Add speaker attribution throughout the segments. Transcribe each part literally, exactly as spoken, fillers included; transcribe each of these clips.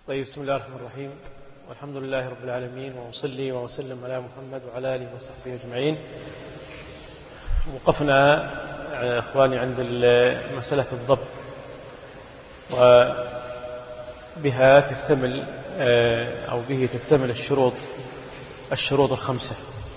Speaker 1: طيب، بسم الله الرحمن الرحيم، والحمد لله رب العالمين، وأصلي وأسلم على محمد وعلى آله وصحبه أجمعين. وقفنا يا إخواني عند مسألة الضبط، وبها تكتمل أو به تكتمل الشروط الشروط الخمسة.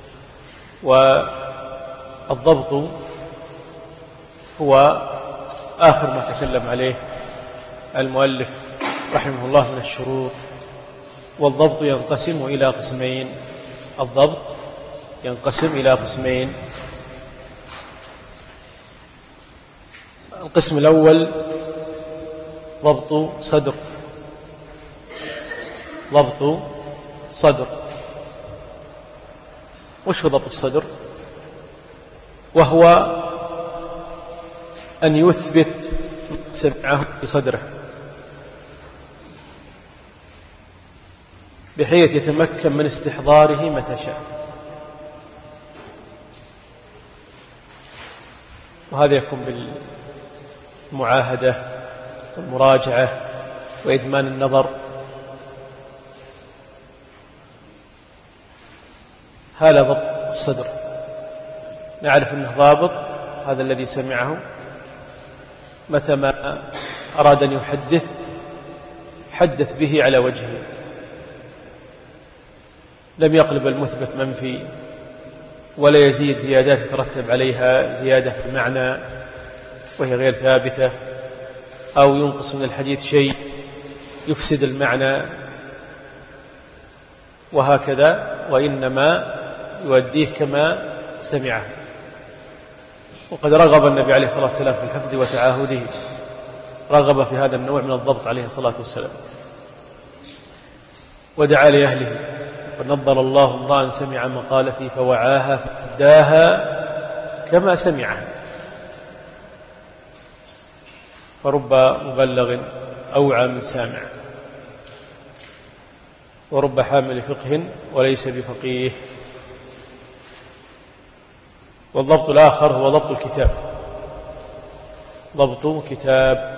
Speaker 1: والضبط هو آخر ما تكلم عليه المؤلف رحمه الله من الشروط. والضبط ينقسم إلى قسمين الضبط ينقسم إلى قسمين القسم الأول ضبط صدر ضبط صدر وش هو ضبط الصدر؟ وهو أن يثبت سمعه في صدره بحيث يتمكن من استحضاره متى شاء. وهذا يكون بالمعاهدة والمراجعة وإدمان النظر. هذا ضبط الصدر، نعرف أنه ضابط هذا الذي سمعه متى ما أراد أن يحدث حدث به على وجهه، لم يقلب المثبت منفي، ولا يزيد زيادات يترتب عليها زيادة في المعنى وهي غير ثابتة، أو ينقص من الحديث شيء يفسد المعنى، وهكذا، وإنما يؤديه كما سمعه. وقد رغب النبي عليه الصلاة والسلام في الحفظ وتعاهده، رغب في هذا النوع من الضبط عليه الصلاة والسلام، ودعا لأهله: ونضر الله امرأ سمع مقالتي فوعاها فأداها كما سمعها. فرب مبلغ أوعى من سامع، ورب حامل فقه وليس بفقيه. والضبط الآخر هو ضبط الكتاب ضبط كتاب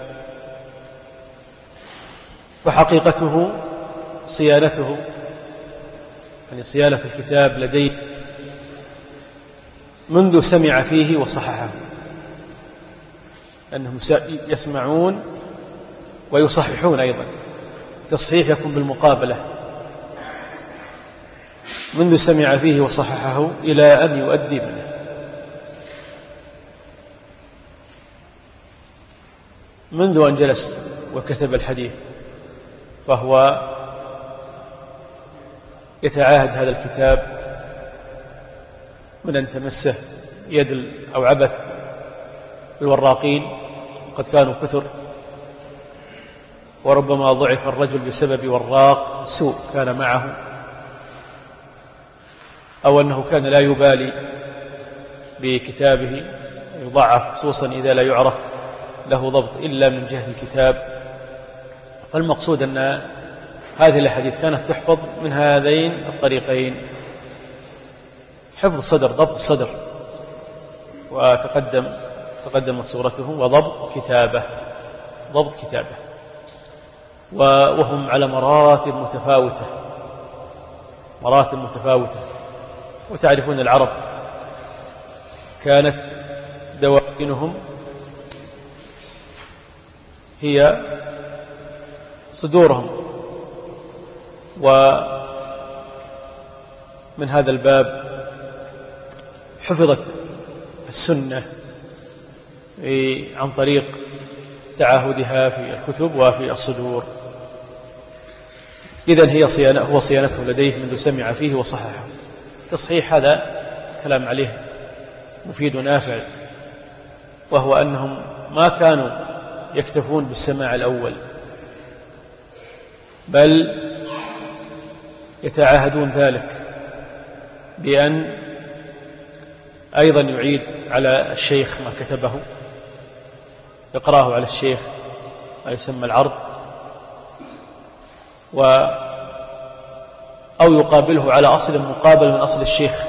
Speaker 1: وحقيقته صيانته، يعني صيانة الكتاب لديه منذ سمع فيه وصححه، أنهم يسمعون ويصححون أيضا. تصحيح يكون بالمقابلة، منذ سمع فيه وصححه إلى أن يؤدي منه. منذ أن جلس وكتب الحديث فهو يتعاهد هذا الكتاب من أن تمسه يد أو عبث الوراقين، قد كانوا كثر، وربما ضعف الرجل بسبب وراق سوء كان معه، أو أنه كان لا يبالي بكتابه، يضعف خصوصا إذا لا يعرف له ضبط إلا من جهة الكتاب. فالمقصود أن هذه الأحاديث كانت تحفظ من هذين الطريقين: حفظ الصدر، ضبط الصدر، وتقدم تقدمت صورته، وضبط كتابه ضبط كتابه وهم على مراتب متفاوتة مراتب متفاوتة وتعرفون العرب كانت دواوينهم هي صدورهم. ومن هذا الباب حفظت السنة عن طريق تعاهدها في الكتب وفي الصدور. إذن هي صيانة هو صيانته لديه منذ سمع فيه وصححه. تصحيح هذا كلام عليه مفيد ونافع، وهو أنهم ما كانوا يكتفون بالسماع الأول، بل يتعاهدون ذلك بأن أيضا يعيد على الشيخ ما كتبه، يقرأه على الشيخ، ما يسمى العرض، و أو يقابله على أصل مقابل من أصل الشيخ.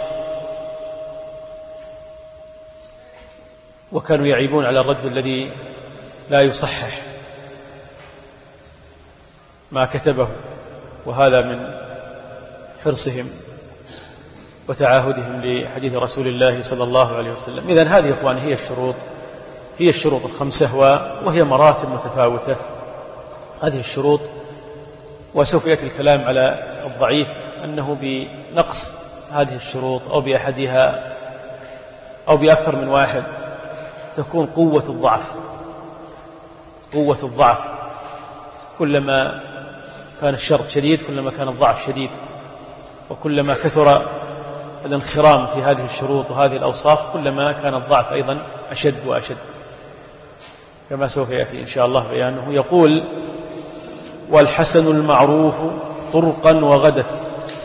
Speaker 1: وكانوا يعيبون على الرجل الذي لا يصحح، ما كتبه، وهذا من حرصهم وتعاهدهم لحديث رسول الله صلى الله عليه وسلم. إذن هذه إخواني هي الشروط هي الشروط الخمسة، وهي مراتب متفاوتة هذه الشروط. وسوف يأتي الكلام على الضعيف أنه بنقص هذه الشروط أو بأحدها أو بأكثر من واحد تكون قوة الضعف قوة الضعف كلما كان الشرط شديد كلما كان الضعف شديد، وكلما كثر الانخرام في هذه الشروط وهذه الأوصاف كلما كان الضعف أيضا أشد وأشد، كما سوف يأتي إن شاء الله بيانه. يقول: والحسن المعروف طرقا وغدت.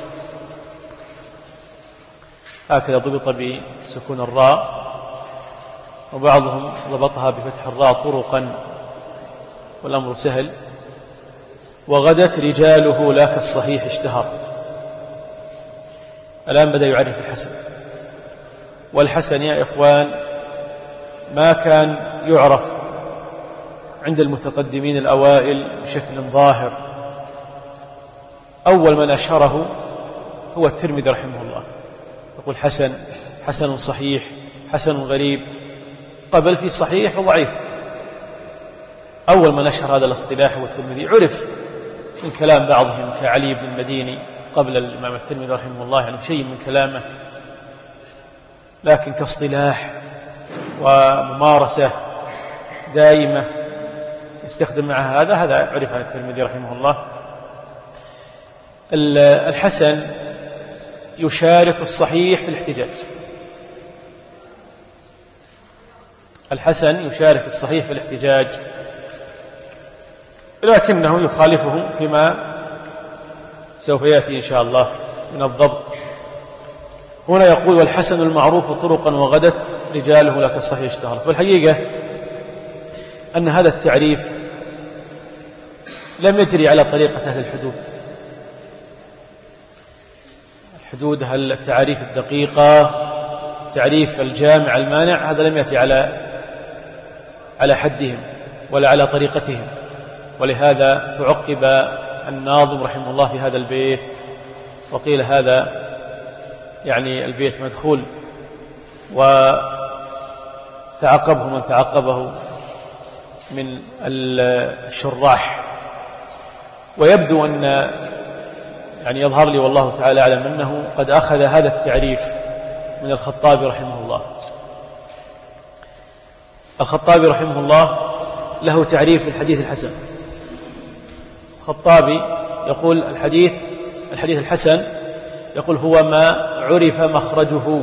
Speaker 1: هكذا ضبط بسكون الراء، وبعضهم ضبطها بفتح الراء طرقا، والأمر سهل. وغدت رجاله لا كالصحيح اشتهرت. الآن بدأ يعرف الحسن. والحسن يا إخوان ما كان يعرف عند المتقدمين الأوائل بشكل ظاهر. أول من أشهره هو الترمذي رحمه الله، يقول حسن حسن صحيح حسن غريب، قبل في صحيح وضعيف. أول من أشهر هذا الاصطلاح هو الترمذي، عرف من كلام بعضهم كعلي بن المديني قبل الإمام الترمذي رحمه الله، يعني شيء من كلامه، لكن كاصطلاح وممارسة دائمة يستخدم معها هذا هذا عرف عن الترمذي رحمه الله. الحسن يشارك الصحيح في الاحتجاج. الحسن يشارك الصحيح في الاحتجاج، لكنه يخالفه فيما سوف يأتي إن شاء الله من الضبط. هنا يقول: والحسن المعروف طرقا وغدت رجاله لا كالصحيح اشتهرت. والحقيقة أن هذا التعريف لم يجري على طريقة أهل الحدود. الحدود هل التعريف الدقيقة، تعريف الجامع المانع، هذا لم يأتي على على حدهم ولا على طريقتهم، ولهذا تعقب الناظم رحمه الله في هذا البيت، وقيل هذا يعني البيت مدخول، وتعقبه من تعقبه من الشراح. ويبدو أن يعني يظهر لي والله تعالى أعلم أنه قد أخذ هذا التعريف من الخطابي رحمه الله. الخطابي رحمه الله له تعريف بالحديث الحسن. الخطابي يقول الحديث الحديث الحسن يقول هو ما عرف مخرجه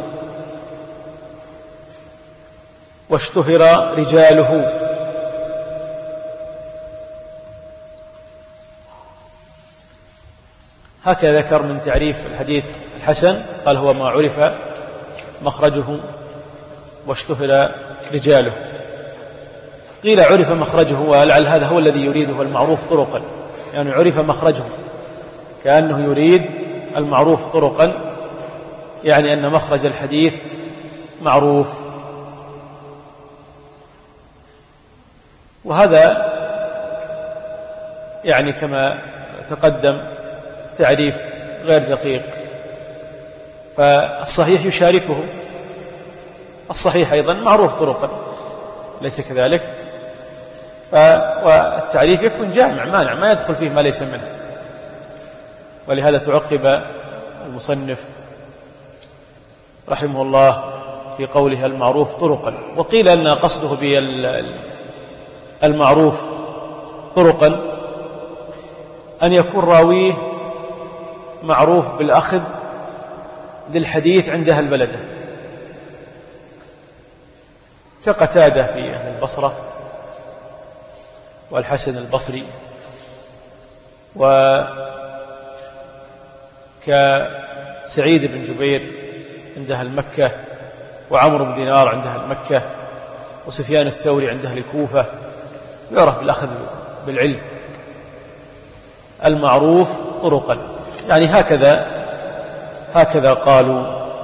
Speaker 1: واشتهر رجاله. هكذا ذكر من تعريف الحديث الحسن، قال هو ما عرف مخرجه واشتهر رجاله. قيل عرف مخرجه، ولعل هذا هو الذي يريده المعروف طرقا، يعني عرف مخرجه كأنه يريد المعروف طرقا، يعني أن مخرج الحديث معروف. وهذا يعني كما تقدم تعريف غير دقيق، فالصحيح يشاركه، الصحيح أيضا معروف طرقا، ليس كذلك؟ والتعريف يكون جامع مانع، ما يدخل فيه ما ليس منه. ولهذا تعقب المصنف رحمه الله في قوله المعروف طرقا. وقيل أن قصده بالمعروف طرقا أن يكون راويه معروف بالأخذ للحديث عند أهل البلدة، كقتادة في أهل البصرة، والحسن البصري، وكسعيد بن جبير عند أهل مكة، وعمرو بن دينار عند أهل مكة، وسفيان الثوري عند أهل الكوفة، يعرف بالأخذ بالعلم. المعروف طرقا، يعني هكذا هكذا قالوا.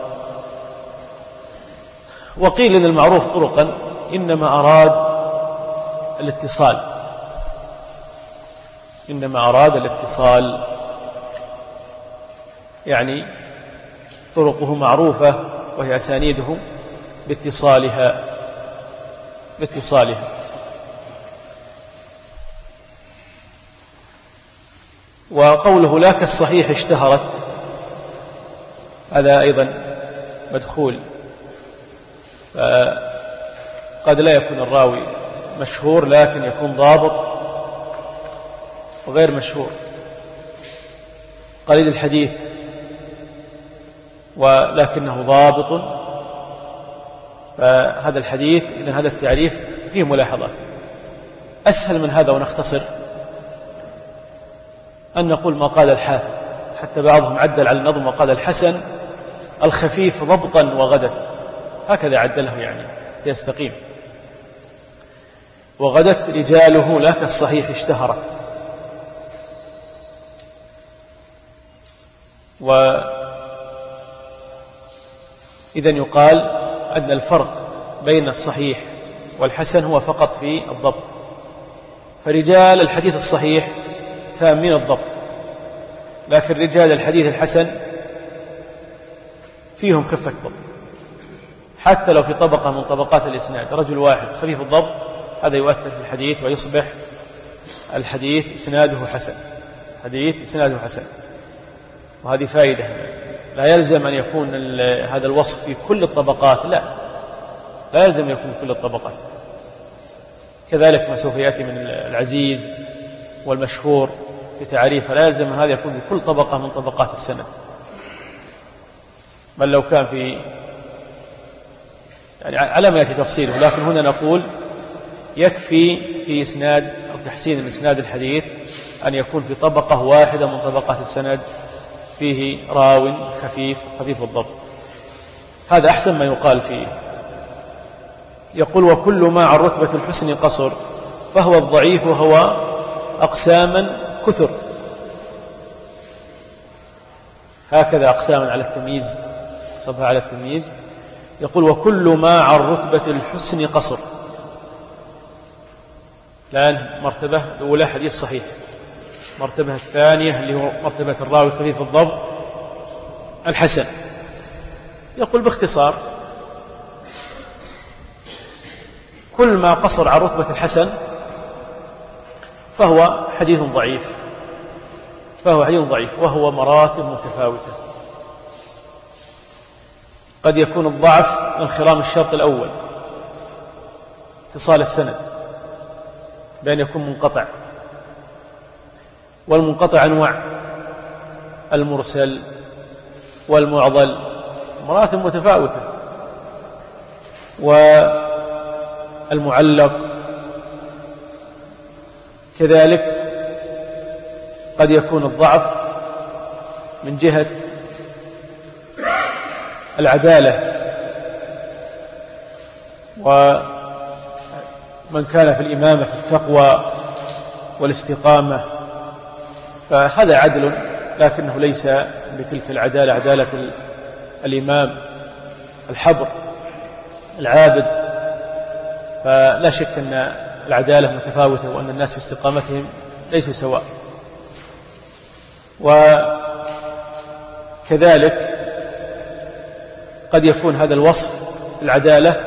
Speaker 1: وقيل إن المعروف طرقا إنما أراد الاتصال، إنما أراد الاتصال، يعني طرقه معروفة وهي أسانيده باتصالها باتصالها وقوله لا كالصحيح اشتهرت، هذا أيضا مدخول، قد لا يكون الراوي مشهور لكن يكون ضابط وغير مشهور. قليل الحديث ولكنه ضابط، فهذا الحديث إذن هذا التعريف فيه ملاحظات. أسهل من هذا ونختصر أن نقول ما قال الحافظ، حتى بعضهم عدل على النظم وقال الحسن الخفيف ضبطا وغدت، هكذا عدله يعني يستقيم. وغدت رجاله لا كالصحيح اشتهرت. وإذن يقال أن الفرق بين الصحيح والحسن هو فقط في الضبط، فرجال الحديث الصحيح تامين الضبط، لكن رجال الحديث الحسن فيهم خفة ضبط، حتى لو في طبقة من طبقات الإسناد رجل واحد خفيف الضبط، هذا يؤثر في الحديث ويصبح الحديث إسناده حسن، حديث إسناده حسن. وهذه فائدة، لا يلزم أن يكون هذا الوصف في كل الطبقات، لا لا يلزم أن يكون في كل الطبقات. كذلك ما سوف يأتي من العزيز والمشهور في تعريفه، لا يلزم أن هذا يكون في كل طبقة من طبقات السند، بل لو كان في يعني على ما يأتي تفصيله. لكن هنا نقول يكفي في إسناد أو تحسين الإسناد الحديث أن يكون في طبقة واحدة من طبقات السند فيه راو خفيف خفيف الضبط، هذا أحسن ما يقال فيه. يقول وكل ما عن رتبة الحسن قصر فهو الضعيف وهو أقساما كثر، هكذا أقساما على التمييز، صبها على التمييز. يقول وكل ما عن رتبة الحسن قصر، الآن مرتبة الأولى حديث صحيح، مرتبة الثانية اللي هو مرتبة الراوي خفيف الضبط الحسن. يقول باختصار كل ما قصر عن رتبة الحسن فهو حديث ضعيف، فهو حديث ضعيف وهو مراتب متفاوتة. قد يكون الضعف انخرام الشرط الأول اتصال السند بأن يكون منقطع، والمنقطع أنواع، المرسل والمعضل، مراتب متفاوتة، والمعلق كذلك. قد يكون الضعف من جهة العدالة، ومن كان في الإمامة في التقوى والاستقامة فهذا عدل، لكنه ليس بتلك العدالة، عدالة الإمام الحبر العابد، فلا شك أن العدالة متفاوتة وأن الناس في استقامتهم ليسوا سواء. وكذلك قد يكون هذا الوصف العدالة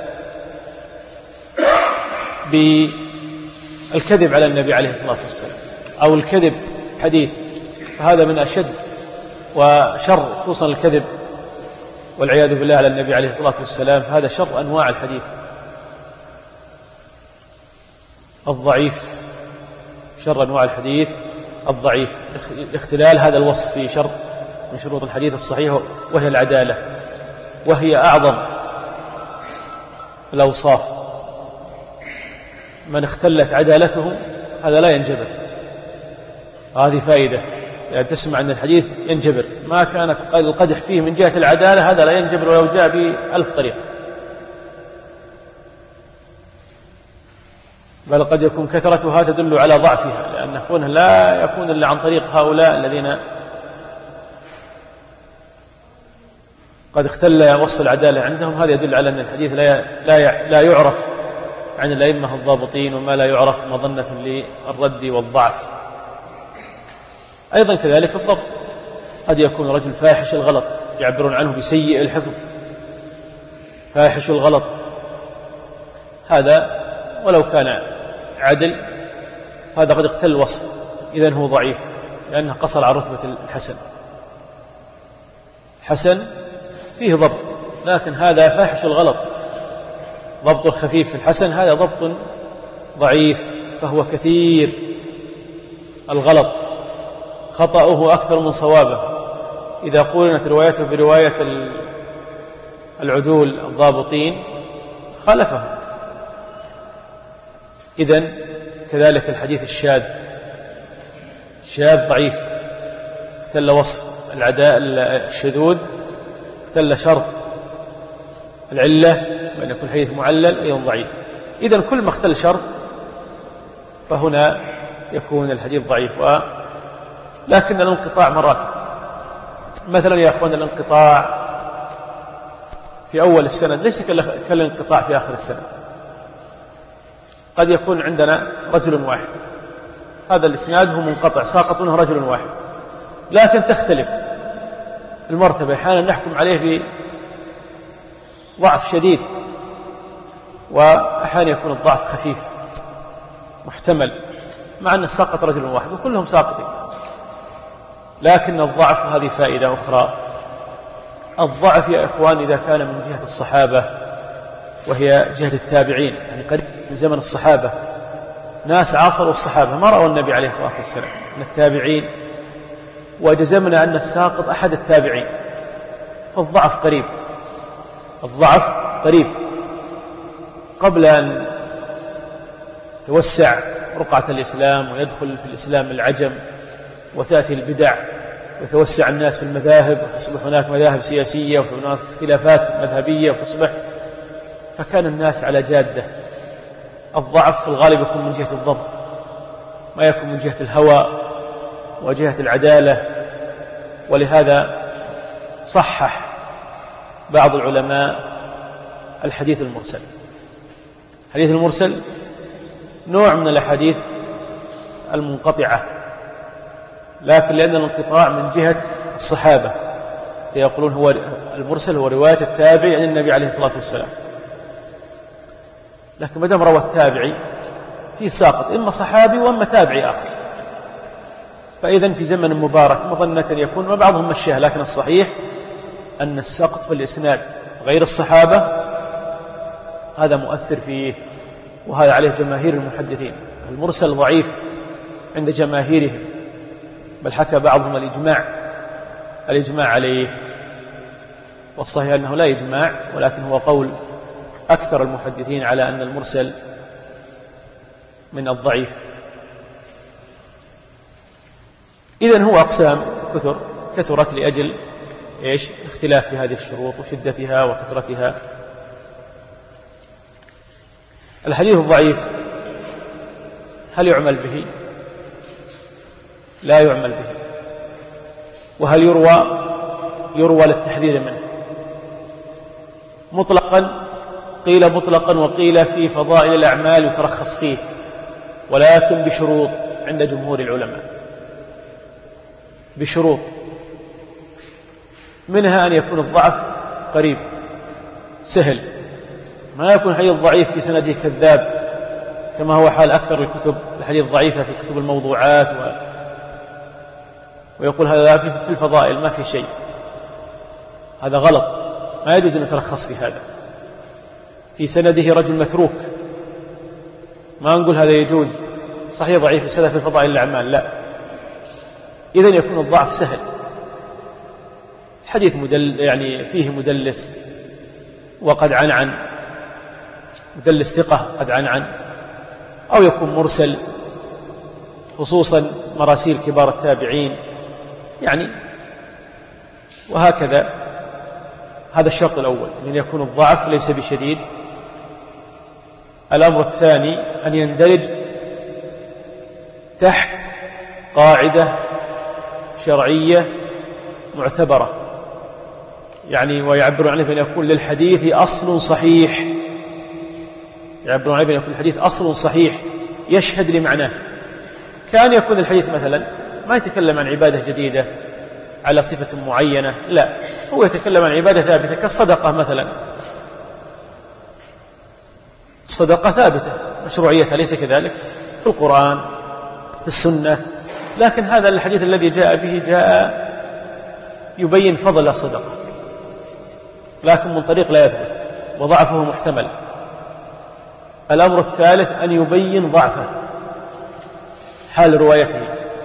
Speaker 1: بالكذب على النبي عليه الصلاة والسلام أو الكذب حديث، فهذا من أشد وشر، خصوصا الكذب والعياذ بالله على النبي عليه الصلاة والسلام، هذا شر أنواع الحديث. الضعيف شر أنواع الحديث الضعيف، اختلال هذا الوصف في شرط من شروط الحديث الصحيح وهي العدالة، وهي أعظم الأوصاف. من اختلت عدالته هذا لا ينجبر، هذه فائدة، يعني تسمع أن الحديث ينجبر، ما كانت القدح فيه من جهة العدالة هذا لا ينجبر ولو جاء بألف طريق، بل قد يكون كثرتها تدل على ضعفها، لأن كونه لا يكون إلا عن طريق هؤلاء الذين قد اختل وصف العدالة عندهم، هذا يدل على أن الحديث لا لا لا يعرف عن الأئمة الضابطين، وما لا يعرف مظنة للرد والضعف. أيضا كذلك الضبط، قد يكون رجل فاحش الغلط، يعبرون عنه بسيء الحفظ، فاحش الغلط، هذا ولو كان عدل هذا قد اقتل الوصف، إذن هو ضعيف لأنه قصر على رتبة الحسن. حسن فيه ضبط، لكن هذا فاحش الغلط، ضبط الخفيف في الحسن، هذا ضبط ضعيف، فهو كثير الغلط، خطأه أكثر من صوابه، إذا قولنت روايته برواية العدول الضابطين خالفه. إذن كذلك الحديث الشاذ، الشاذ ضعيف، اختل وصف العداء الشذوذ، اختل شرط العلة وأن يكون حديث معلل أيضا ضعيف. إذن كل ما اختل شرط فهنا يكون الحديث ضعيف. و... لكن الانقطاع مراتب، مثلا يا أخوان الانقطاع في أول السند ليس كالانقطاع في آخر السند. قد يكون عندنا رجل واحد، هذا الإسناد هو منقطع ساقط منه رجل واحد، لكن تختلف المرتبة، أحيانا نحكم عليه بضعف شديد، وأحيانا يكون الضعف خفيف محتمل، مع أن الساقط رجل واحد وكلهم ساقطين. لكن الضعف، هذه فائدة أخرى، الضعف يا إخوان إذا كان من جهة الصحابة وهي جهة التابعين، يعني قد من زمن الصحابة ناس عاصروا الصحابة ما رأوا النبي عليه الصلاة والسلام من التابعين، وجزمنا أن الساقط أحد التابعين، فالضعف قريب، الضعف قريب. قبل أن توسع رقعة الإسلام ويدخل في الإسلام العجم وتأتي البدع ويتوسع الناس في المذاهب وتصبح هناك مذاهب سياسية وهناك اختلافات مذهبية وتصبح، فكان الناس على جادة. الضعف في الغالب يكون من جهة الضبط، ما يكون من جهة الهوى وجهة العدالة. ولهذا صحح بعض العلماء الحديث المرسل. الحديث المرسل نوع من الأحاديث المنقطعة، لكن لأن الانقطاع من جهة الصحابة يقولون هو المرسل هو رواية التابعي عن النبي عليه الصلاة والسلام، لكن ما دام روى التابعي فيه ساقط، إما صحابي وإما تابعي آخر، فإذن في زمن مبارك مظنة يكون، وبعضهم مشاه، لكن الصحيح أن السقط في الإسناد غير الصحابة هذا مؤثر فيه، وهذا عليه جماهير المحدثين. المرسل ضعيف عند جماهيرهم، بل حكى بعضهم الإجماع الإجماع عليه، والصحيح أنه لا إجماع، ولكن هو قول أكثر المحدثين على أن المرسل من الضعيف. إذن هو أقسام كثر كثرت لأجل إيش؟ اختلاف في هذه الشروط وشدتها وكثرتها. الحديث الضعيف هل يعمل به؟ لا يعمل به. وهل يروى؟ يروى للتحذير منه مطلقا، قيل مطلقا وقيل في فضائل الأعمال يترخص فيه، ولكن بشروط عند جمهور العلماء، بشروط، منها أن يكون الضعف قريب سهل، ما يكون حديث ضعيف في سنده كذاب كما هو حال أكثر الكتب الحديث ضعيفة في كتب الموضوعات و... ويقول هذا في الفضائل ما في شيء، هذا غلط، ما يجوز أن نترخص في هذا. في سنده رجل متروك، ما نقول هذا يجوز، صحيح ضعيف بس هذا في فضائل الأعمال، لا. إذن يكون الضعف سهل، حديث مدل يعني فيه مدلس وقد عنعن، مدلس ثقة قد عنعن، أو يكون مرسل، خصوصا مراسيل كبار التابعين يعني، وهكذا. هذا الشرط الأول، أن يكون الضعف ليس بشديد. الأمر الثاني أن يندرج تحت قاعدة شرعية معتبرة، يعني ويعبرون عنه بأن يكون للحديث أصل صحيح، يعبرون عنه بأن يكون الحديث أصل صحيح يشهد لمعناه. كان يكون الحديث مثلا ما يتكلم عن عبادة جديدة على صفة معينة، لا، هو يتكلم عن عبادة ثابتة كالصدقة مثلا. الصدقة ثابتة مشروعيتها، ليس كذلك؟ في القرآن، في السنة، لكن هذا الحديث الذي جاء به جاء يبين فضل الصدقة، لكن من طريق لا يثبت وضعفه محتمل. الأمر الثالث أن يبين ضعفه حال روايته.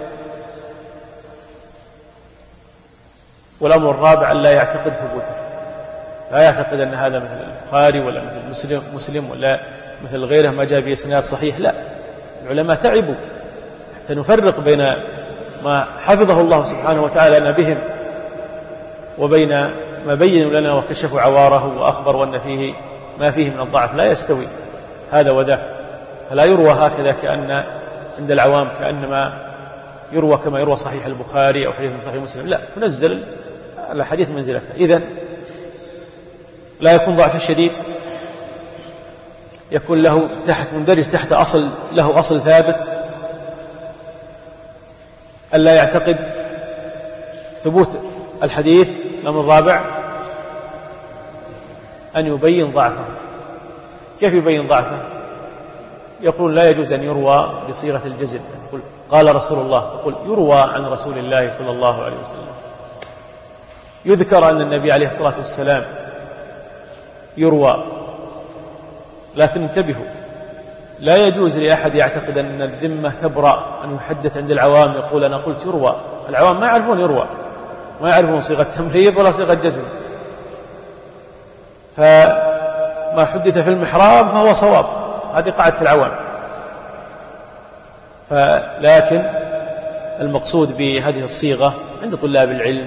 Speaker 1: والأمر الرابع أن لا يعتقد ثبوته، لا يعتقد أن هذا مثل البخاري ولا مثل مسلم, مسلم ولا مثل غيره ما جاء به إسناد صحيح، لا، العلماء تعبوا حتى نفرق بين ما حفظه الله سبحانه وتعالى لنا بهم وبين ما بينوا لنا وكشفوا عواره وأخبروا أن فيه ما فيه من الضعف، لا يستوي هذا وذاك. فلا يروى هكذا كأن عند العوام كأنما يروى كما يروى صحيح البخاري أو حديث من صحيح مسلم، لا، تنزل الحديث منزلته. إذن لا يكون ضعف شديد، يكون له تحت مندرج تحت أصل، له أصل ثابت، ألا يعتقد ثبوت الحديث. الأمر الرابع أن يبين ضعفه. كيف يبين ضعفه؟ يقول لا يجوز أن يروى بصيغة الجزم، يقول قال رسول الله، يقول يروى عن رسول الله صلى الله عليه وسلم، يذكر أن النبي عليه الصلاة والسلام يروى، لكن انتبهوا، لا يجوز لأحد يعتقد أن الذمة تبرأ أن يحدث عند العوام يقول أنا قلت يروى. العوام ما يعرفون يروى، ما يعرفون صيغة تمريض ولا صيغة جزم، فما حدث في المحراب فهو صواب، هذه قاعدة العوام. فلكن المقصود بهذه الصيغة عند طلاب العلم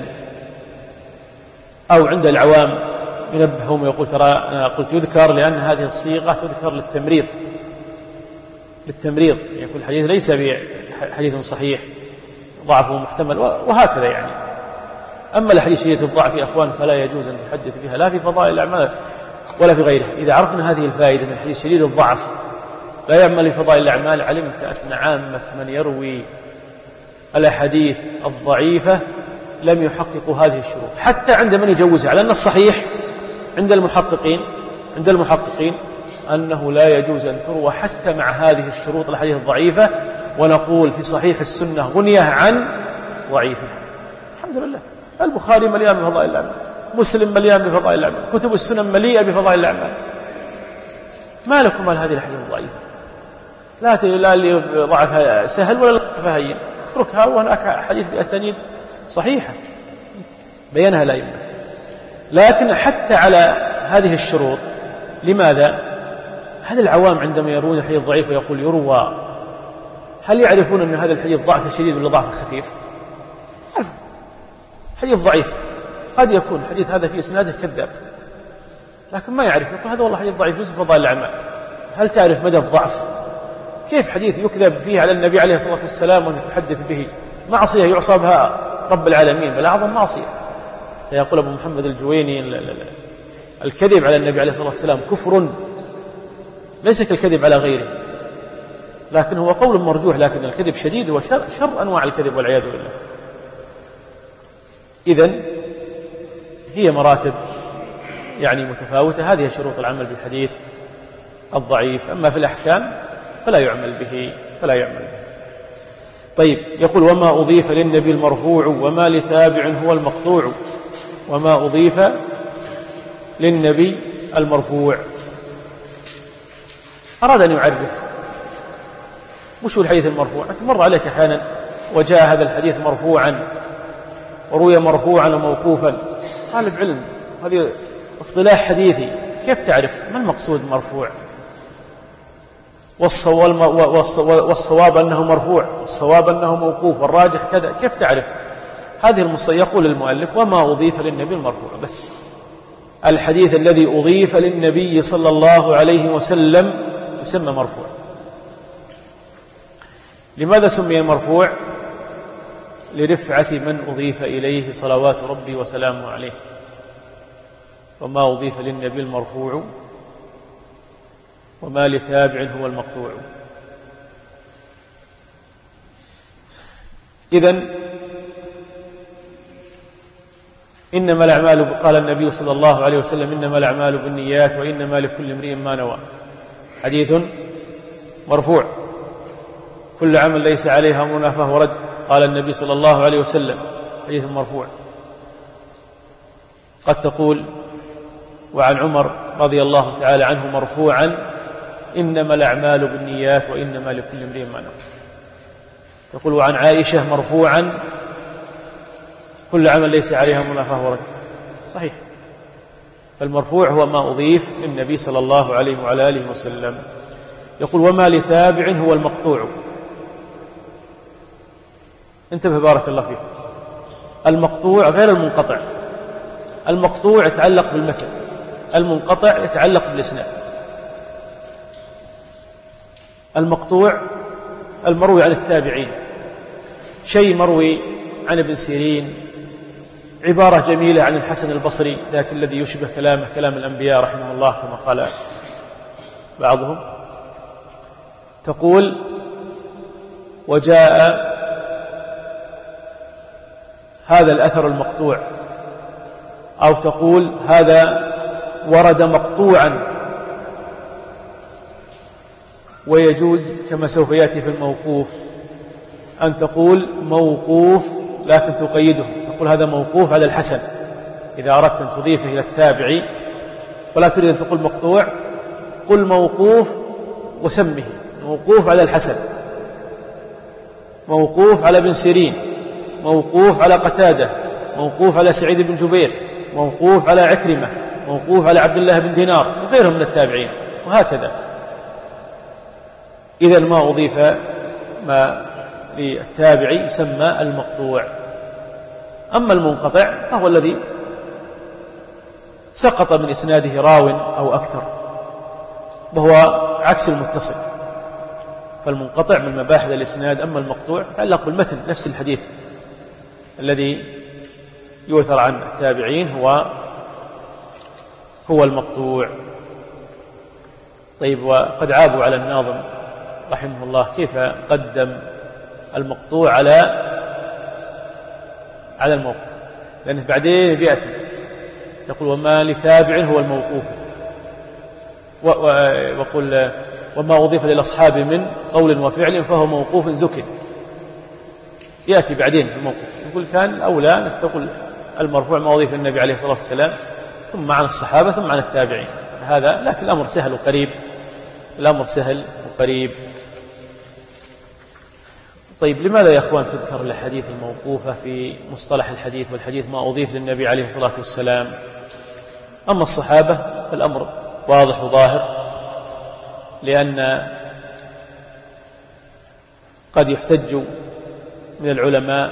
Speaker 1: أو عند العوام ينبههم ويقول ترى أنا قلت يذكر لأن هذه الصيغة تذكر للتمريض، للتمريض يقول الحديث ليس بحديث صحيح ضعفه محتمل، وهكذا يعني. أما الحديث شديد الضعف يا أخوان فلا يجوز أن تحدث بها لا في فضائل الأعمال ولا في غيرها. إذا عرفنا هذه الفائدة من الحديث شديد الضعف لا يعمل في فضائل الأعمال، علمت أن عامة من يروي الأحاديث الضعيفة لم يحققوا هذه الشروط، حتى عند من يجوزها، على أن الصحيح عند المحققين عند المحققين أنه لا يجوز أن تروى حتى مع هذه الشروط الحديث الضعيفة، ونقول في صحيح السنة غنيه عن ضعيفها. الحمد لله، البخاري مليان بفضائل الأعمال، مسلم مليان بفضائل الأعمال، كتب السنن مليئة بفضائل الأعمال، ما لكم مال هذه الحديث الضعيفة؟ لا لا اللي ضعفها سهل ولا ضعفها هين، اتركها، وهناك حديث بأسانيد صحيحة بينها لا يمكن. لكن حتى على هذه الشروط، لماذا؟ هذا العوام عندما يرون الحديث ضعيف ويقول يروى، هل يعرفون أن هذا الحديث ضعف شديد ولا ضعف خفيف؟ يعرفون حديث ضعيف، قد يكون الحديث هذا في إسناده كذاب، لكن ما يعرف، يقول هذا والله حديث ضعيف يوسف فضائل الأعمال. هل تعرف مدى الضعف؟ كيف حديث يكذب فيه على النبي عليه الصلاة والسلام وأن يتحدث به معصية يعصى بها رب العالمين، بل أعظم معصية. حتى يقول أبو محمد الجويني الكذب على النبي عليه الصلاة والسلام كفر ليس كالكذب على غيره، لكن هو قول مرجوح، لكن الكذب شديد وشر شر أنواع الكذب والعياذ بالله. إذن هي مراتب يعني متفاوتة، هذه شروط العمل بالحديث الضعيف. أما في الأحكام فلا يعمل به فلا يعمل به. طيب، يقول وما أضيف للنبي المرفوع وما لتابع هو المقطوع. وما أضيف للنبي المرفوع، أراد أن يعرف وش هو الحديث المرفوع. مر عليك أحيانا وجاء هذا الحديث مرفوعا وروي مرفوعا وموقوفا، طالب علم هذه اصطلاح حديثي، كيف تعرف ما المقصود مرفوع؟ والصواب أنه مرفوع، والصواب أنه موقوف، والراجح كذا، كيف تعرف هذه المصطلح؟ يقول المؤلف وما أضيف للنبي المرفوع، بس الحديث الذي أضيف للنبي صلى الله عليه وسلم يسمى مرفوع. لماذا سمي مرفوع؟ لرفعة من أضيف إليه صلوات ربي وسلامه عليه. وما أضيف للنبي المرفوع وما لتابع هو المقطوع. إذن إنما الأعمال، قال النبي صلى الله عليه وسلم: إنما الأعمال بالنيات وإنما لكل امرئ ما نوى. حديث مرفوع: كل عمل ليس عليه أمرنا فهو رد. قال النبي صلى الله عليه وسلم، حديث مرفوع. قد تقول: وعن عمر رضي الله تعالى عنه مرفوعا: إنما الأعمال بالنيات وإنما لكل امرئ ما نوى. تقول: وعن عائشة مرفوعا: كل عمل ليس عليه أمرنا فهو رد. صحيح. فالمرفوع هو ما أضيف للنبي صلى الله عليه وعلى آله وسلم. يقول: وما لتابع هو المقطوع. انتبه بارك الله فيك، المقطوع غير المنقطع. المقطوع يتعلق بالمتن، المنقطع يتعلق بالإسناد. المقطوع المروي عن التابعين، شيء مروي عن ابن سيرين، عبارة جميلة عن الحسن البصري، ذاك الذي يشبه كلامه كلام الأنبياء رحمه الله كما قال بعضهم. تقول: وجاء هذا الأثر المقطوع، أو تقول: هذا ورد مقطوعا. ويجوز كما سوف يأتي في الموقوف أن تقول موقوف لكن تقيده، تقول هذا موقوف على الحسن إذا أردت أن تضيفه إلى التابعي، ولا تريد أن تقول مقطوع، قل موقوف وسمه موقوف على الحسن، موقوف على ابن سيرين، موقوف على قتادة، موقوف على سعيد بن جبير، موقوف على عكرمة، موقوف على عبد الله بن دينار وغيرهم من التابعين، وهكذا. إذا ما أضيف ما للتابعي يسمى المقطوع. أما المنقطع فهو الذي سقط من إسناده راو أو أكثر، وهو عكس المتصل. فالمنقطع من مباحث الإسناد. أما المقطوع يتعلق بالمتن، نفس الحديث الذي يؤثر عن التابعين هو هو المقطوع. طيب، وقد عابوا على الناظم رحمه الله كيف قدم المقطوع على على الموقوف، لأنه بعدين بيأتي يقول: وما لتابع هو الموقوف، وقل: وما أضيف للأصحاب من قول وفعل فهو موقوف زكٍ. يأتي بعدين في الموقوف. يقول: كان الأولى أنك تقول المرفوع ما أضيف للنبي عليه الصلاة والسلام، ثم عن الصحابة، ثم عن التابعين. هذا لكن الأمر سهل وقريب، الأمر سهل وقريب. طيب، لماذا يا أخوان تذكر الأحاديث الموقوفة في مصطلح الحديث، والحديث ما أضيف للنبي عليه الصلاة والسلام؟ أما الصحابة فالأمر واضح وظاهر، لأن قد يحتج من العلماء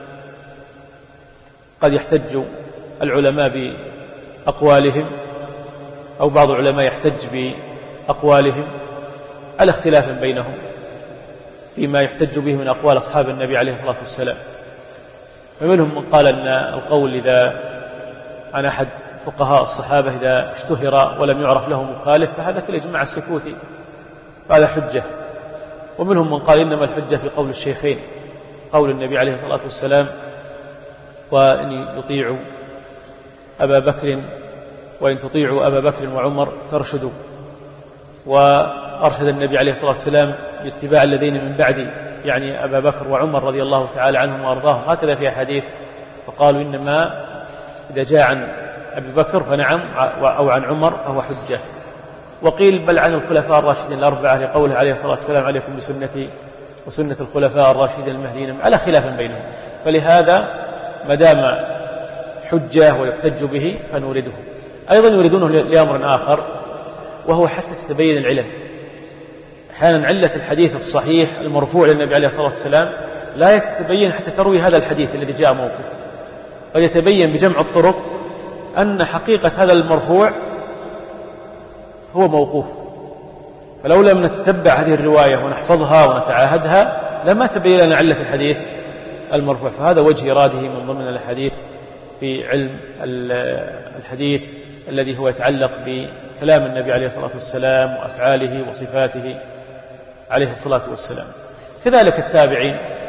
Speaker 1: قد يحتج العلماء بأقوالهم، أو بعض العلماء يحتج بأقوالهم على اختلاف بينهم فيما يحتج به من أقوال أصحاب النبي عليه الصلاة والسلام. فمنهم من قال أن القول إذا عن أحد فقهاء الصحابة إذا اشتهر ولم يعرف له مخالف فهذا كالإجماع السكوتي، فهذا حجة. ومنهم من قال إنما الحجة في قول الشيخين، قول النبي عليه الصلاة والسلام: وإن يطيعوا أبا بكر وإن تطيعوا أبا بكر وعمر ترشدوا. وأرشد النبي عليه الصلاة والسلام باتباع الذين من بعدي، يعني أبا بكر وعمر رضي الله تعالى عنهم وأرضاهم، هكذا في أحاديث. فقالوا إنما إذا جاء عن أبي بكر فنعم، أو عن عمر فهو حجة. وقيل بل عن الخلفاء الراشدين الأربعة، لقوله عليه الصلاة والسلام: عليكم بسنتي وسنة الخلفاء الراشدين المهديين، على خلاف بينهم. فلهذا ما دام حجة ويحتج به فنورده. أيضا يريدونه لأمر آخر، وهو حتى تتبين العلل. أحيانا علة الحديث الصحيح المرفوع للنبي عليه الصلاة والسلام لا يتبين حتى تروي هذا الحديث الذي جاء موقوف، قد يتبين بجمع الطرق أن حقيقة هذا المرفوع هو موقوف. فلو لم نتتبع هذه الرواية ونحفظها ونتعاهدها لما تبين لنا علة الحديث المرفوع. فهذا وجه إراده من ضمن الحديث في علم الحديث الذي هو يتعلق بكلام النبي عليه الصلاة والسلام وأفعاله وصفاته عليه الصلاة والسلام. كذلك التابعين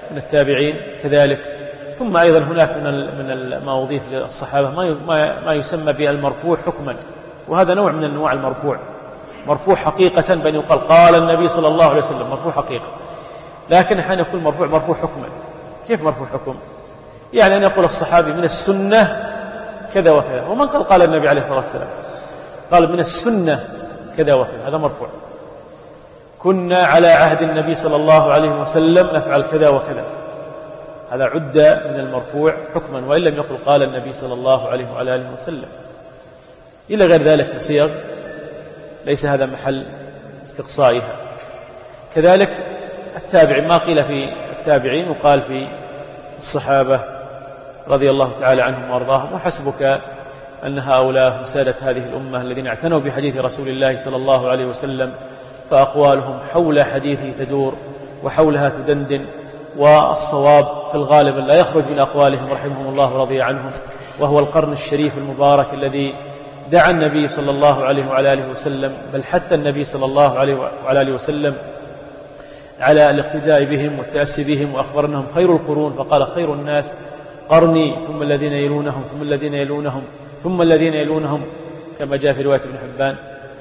Speaker 1: من التابعين كذلك. ثم أيضا هناك من من ما أضيف للصحابة ما ما يسمى بالمرفوع حكما، وهذا نوع من أنواع المرفوع، مرفوع حقيقة بأن يقال قال النبي صلى الله عليه وسلم، مرفوع حقيقة. لكن أحيانا يكون مرفوع مرفوع حكما. كيف مرفوع حكم؟ يعني أن يقول الصحابي من السنة كذا وكذا، ومن قال قال النبي عليه الصلاة والسلام، قال من السنة كذا وكذا، هذا مرفوع. كنا على عهد النبي صلى الله عليه وسلم نفعل كذا وكذا، هذا عد من المرفوع حكما، وإن لم يقل قال النبي صلى الله عليه وعلى آله وسلم. إلى غير ذلك في صيغ ليس هذا محل استقصائها. كذلك التابع، ما قيل في التابعين وقال في الصحابة رضي الله تعالى عنهم وارضاهم. وحسبك أن هؤلاء هم سادة هذه الأمة الذين اعتنوا بحديث رسول الله صلى الله عليه وسلم، فأقوالهم حول حديثه تدور وحولها تدندن، والصواب في الغالب لا يخرج من أقوالهم رحمهم الله ورضي عنهم، وهو القرن الشريف المبارك الذي دعا النبي صلى الله عليه وعلى آله وسلم، بل حث النبي صلى الله عليه وعلى آله وسلم على الاقتداء بهم والتأسي بهم، وأخبر أنهم خير القرون، فقال خير الناس قرني ثم الذين يلونهم ثم الذين يلونهم ثم الذين يلونهم، كما جاء في رواية ابن حبان.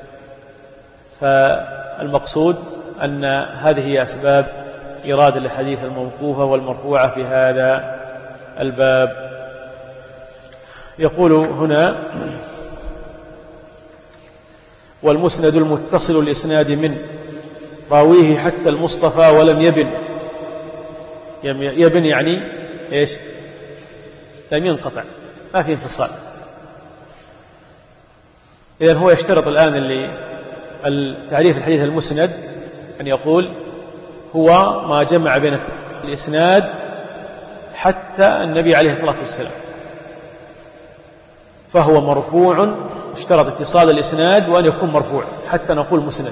Speaker 1: فالمقصود أن هذه هي أسباب إيراد الحديث الموقوفة والمرفوعة في هذا الباب. يقول هنا: والمسند المتصل الإسناد من راويه حتى المصطفى ولم يبن. يبن يعني إيش؟ لم ينقطع، ما في انفصال. إذن هو يشترط الآن اللي التعريف الحديث المسند أن يقول هو ما جمع بين الإسناد حتى النبي عليه الصلاة والسلام، فهو مرفوع. اشترط اتصال الإسناد وأن يكون مرفوع حتى نقول مسند،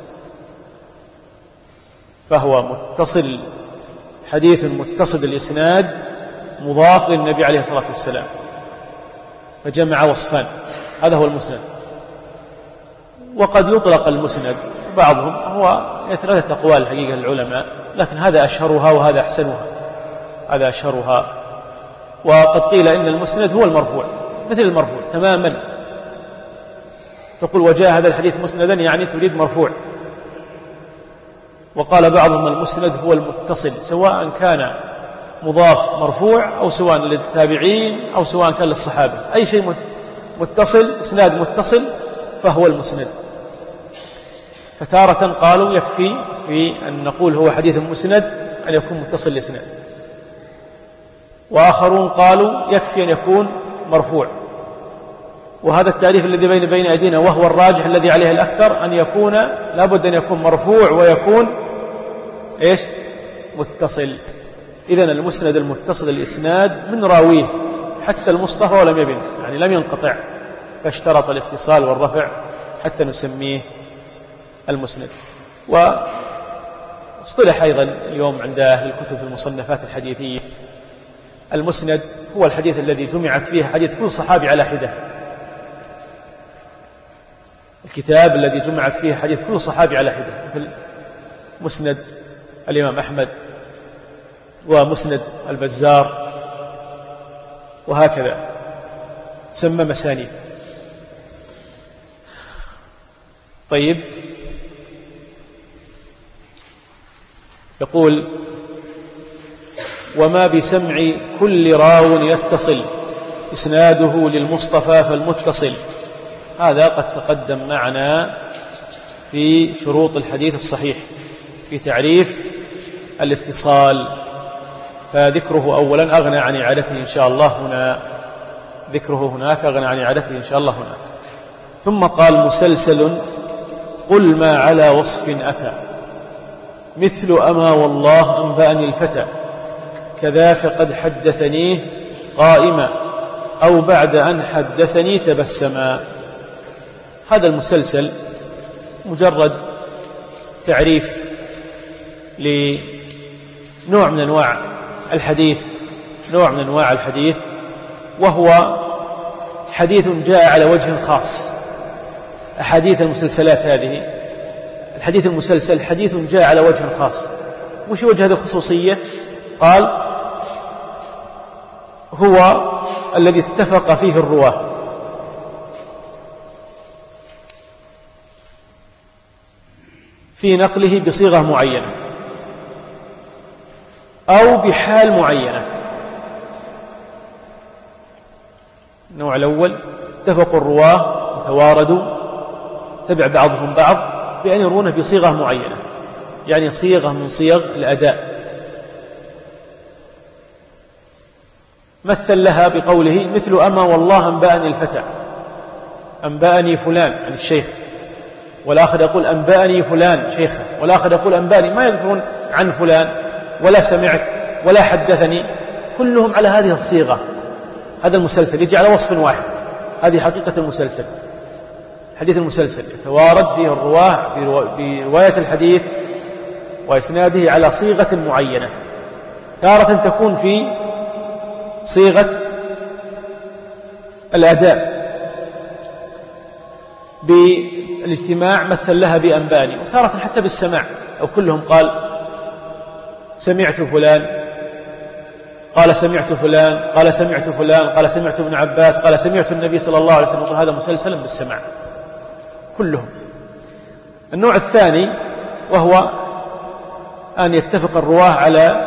Speaker 1: فهو متصل، حديث متصل الإسناد مضاف للنبي عليه الصلاة والسلام، فجمع وصفان، هذا هو المسند. وقد يطلق المسند بعضهم، هو ثلاثة أقوال حقيقة العلماء، لكن هذا أشهرها وهذا أحسنها، هذا أشهرها. وقد قيل إن المسند هو المرفوع، مثل المرفوع تماما. تقول وجاء هذا الحديث مسندا، يعني تريد مرفوع. وقال بعضهم المسند هو المتصل، سواء كان مضاف مرفوع أو سواء للتابعين أو سواء كان للصحابة، أي شيء متصل، إسناد متصل فهو المسند. فتارة قالوا يكفي في أن نقول هو حديث مسند أن يكون متصل الإسناد، وآخرون قالوا يكفي أن يكون مرفوع. وهذا التعريف الذي بين بين أيدينا وهو الراجح الذي عليه الأكثر، أن يكون لابد أن يكون مرفوع ويكون إيش؟ متصل. إذن المسند المتصل الإسناد من راويه حتى المصطفى ولم يبن، يعني لم ينقطع، فاشترط الاتصال والرفع حتى نسميه المسند. واصطلح أيضا اليوم عند أهل الكتب في المصنفات الحديثية، المسند هو الحديث الذي جمعت فيه حديث كل صحابي على حدة، الكتاب الذي جمعت فيه حديث كل صحابي على حدة، مثل مسند الإمام أحمد ومسند البزار وهكذا، تسمى مسانيد. طيب، يقول: وما بسمع كل راو يتصل إسناده للمصطفى فالمتصل. هذا قد تقدم معنا في شروط الحديث الصحيح في تعريف الاتصال، فذكره أولا أغنى عن إعادته إن شاء الله هنا، ذكره هناك أغنى عن إعادته إن شاء الله هنا. ثم قال: مسلسل قل ما على وصف أتى، مثل أما والله أنبأني الفتى، كذاك قد حدثنيه قائما، أو بعد أن حدثني تبسما. هذا المسلسل مجرد تعريف لنوع من أنواع الحديث، نوع من أنواع الحديث وهو حديث جاء على وجه خاص. أحاديث المسلسلات هذه، الحديث المسلسل حديث جاء على وجه خاص. وش وجه هذه الخصوصية؟ قال هو الذي اتفق فيه الرواه في نقله بصيغة معينة أو بحال معينة. النوع الأول اتفقوا الرواه وتواردوا، تبع بعضهم بعض بأن يرونه بصيغة معينة، يعني صيغة من صيغ الأداء، مثل لها بقوله مثل أما والله أنبأني الفتى، أنبأني فلان عن الشيخ، والآخر يقول أنبأني فلان شيخه، والآخر يقول أنبأني، ما يذكرون عن فلان ولا سمعت ولا حدثني، كلهم على هذه الصيغة. هذا المسلسل يجي على وصف واحد، هذه حقيقة المسلسل. حديث المسلسل يتوارد فيه الرواه برواية الحديث وإسناده على صيغة معينة، تارة تكون في صيغة الأداء بالاجتماع مثل لها بأنباني، وتارة حتى بالسماع، أو كلهم قال سمعت فلان، قال سمعت فلان، قال سمعت فلان، قال سمعت ابن عباس، قال سمعت النبي صلى الله عليه وسلم. هذا مسلسل بالسماع كلهم. النوع الثاني وهو أن يتفق الرواه على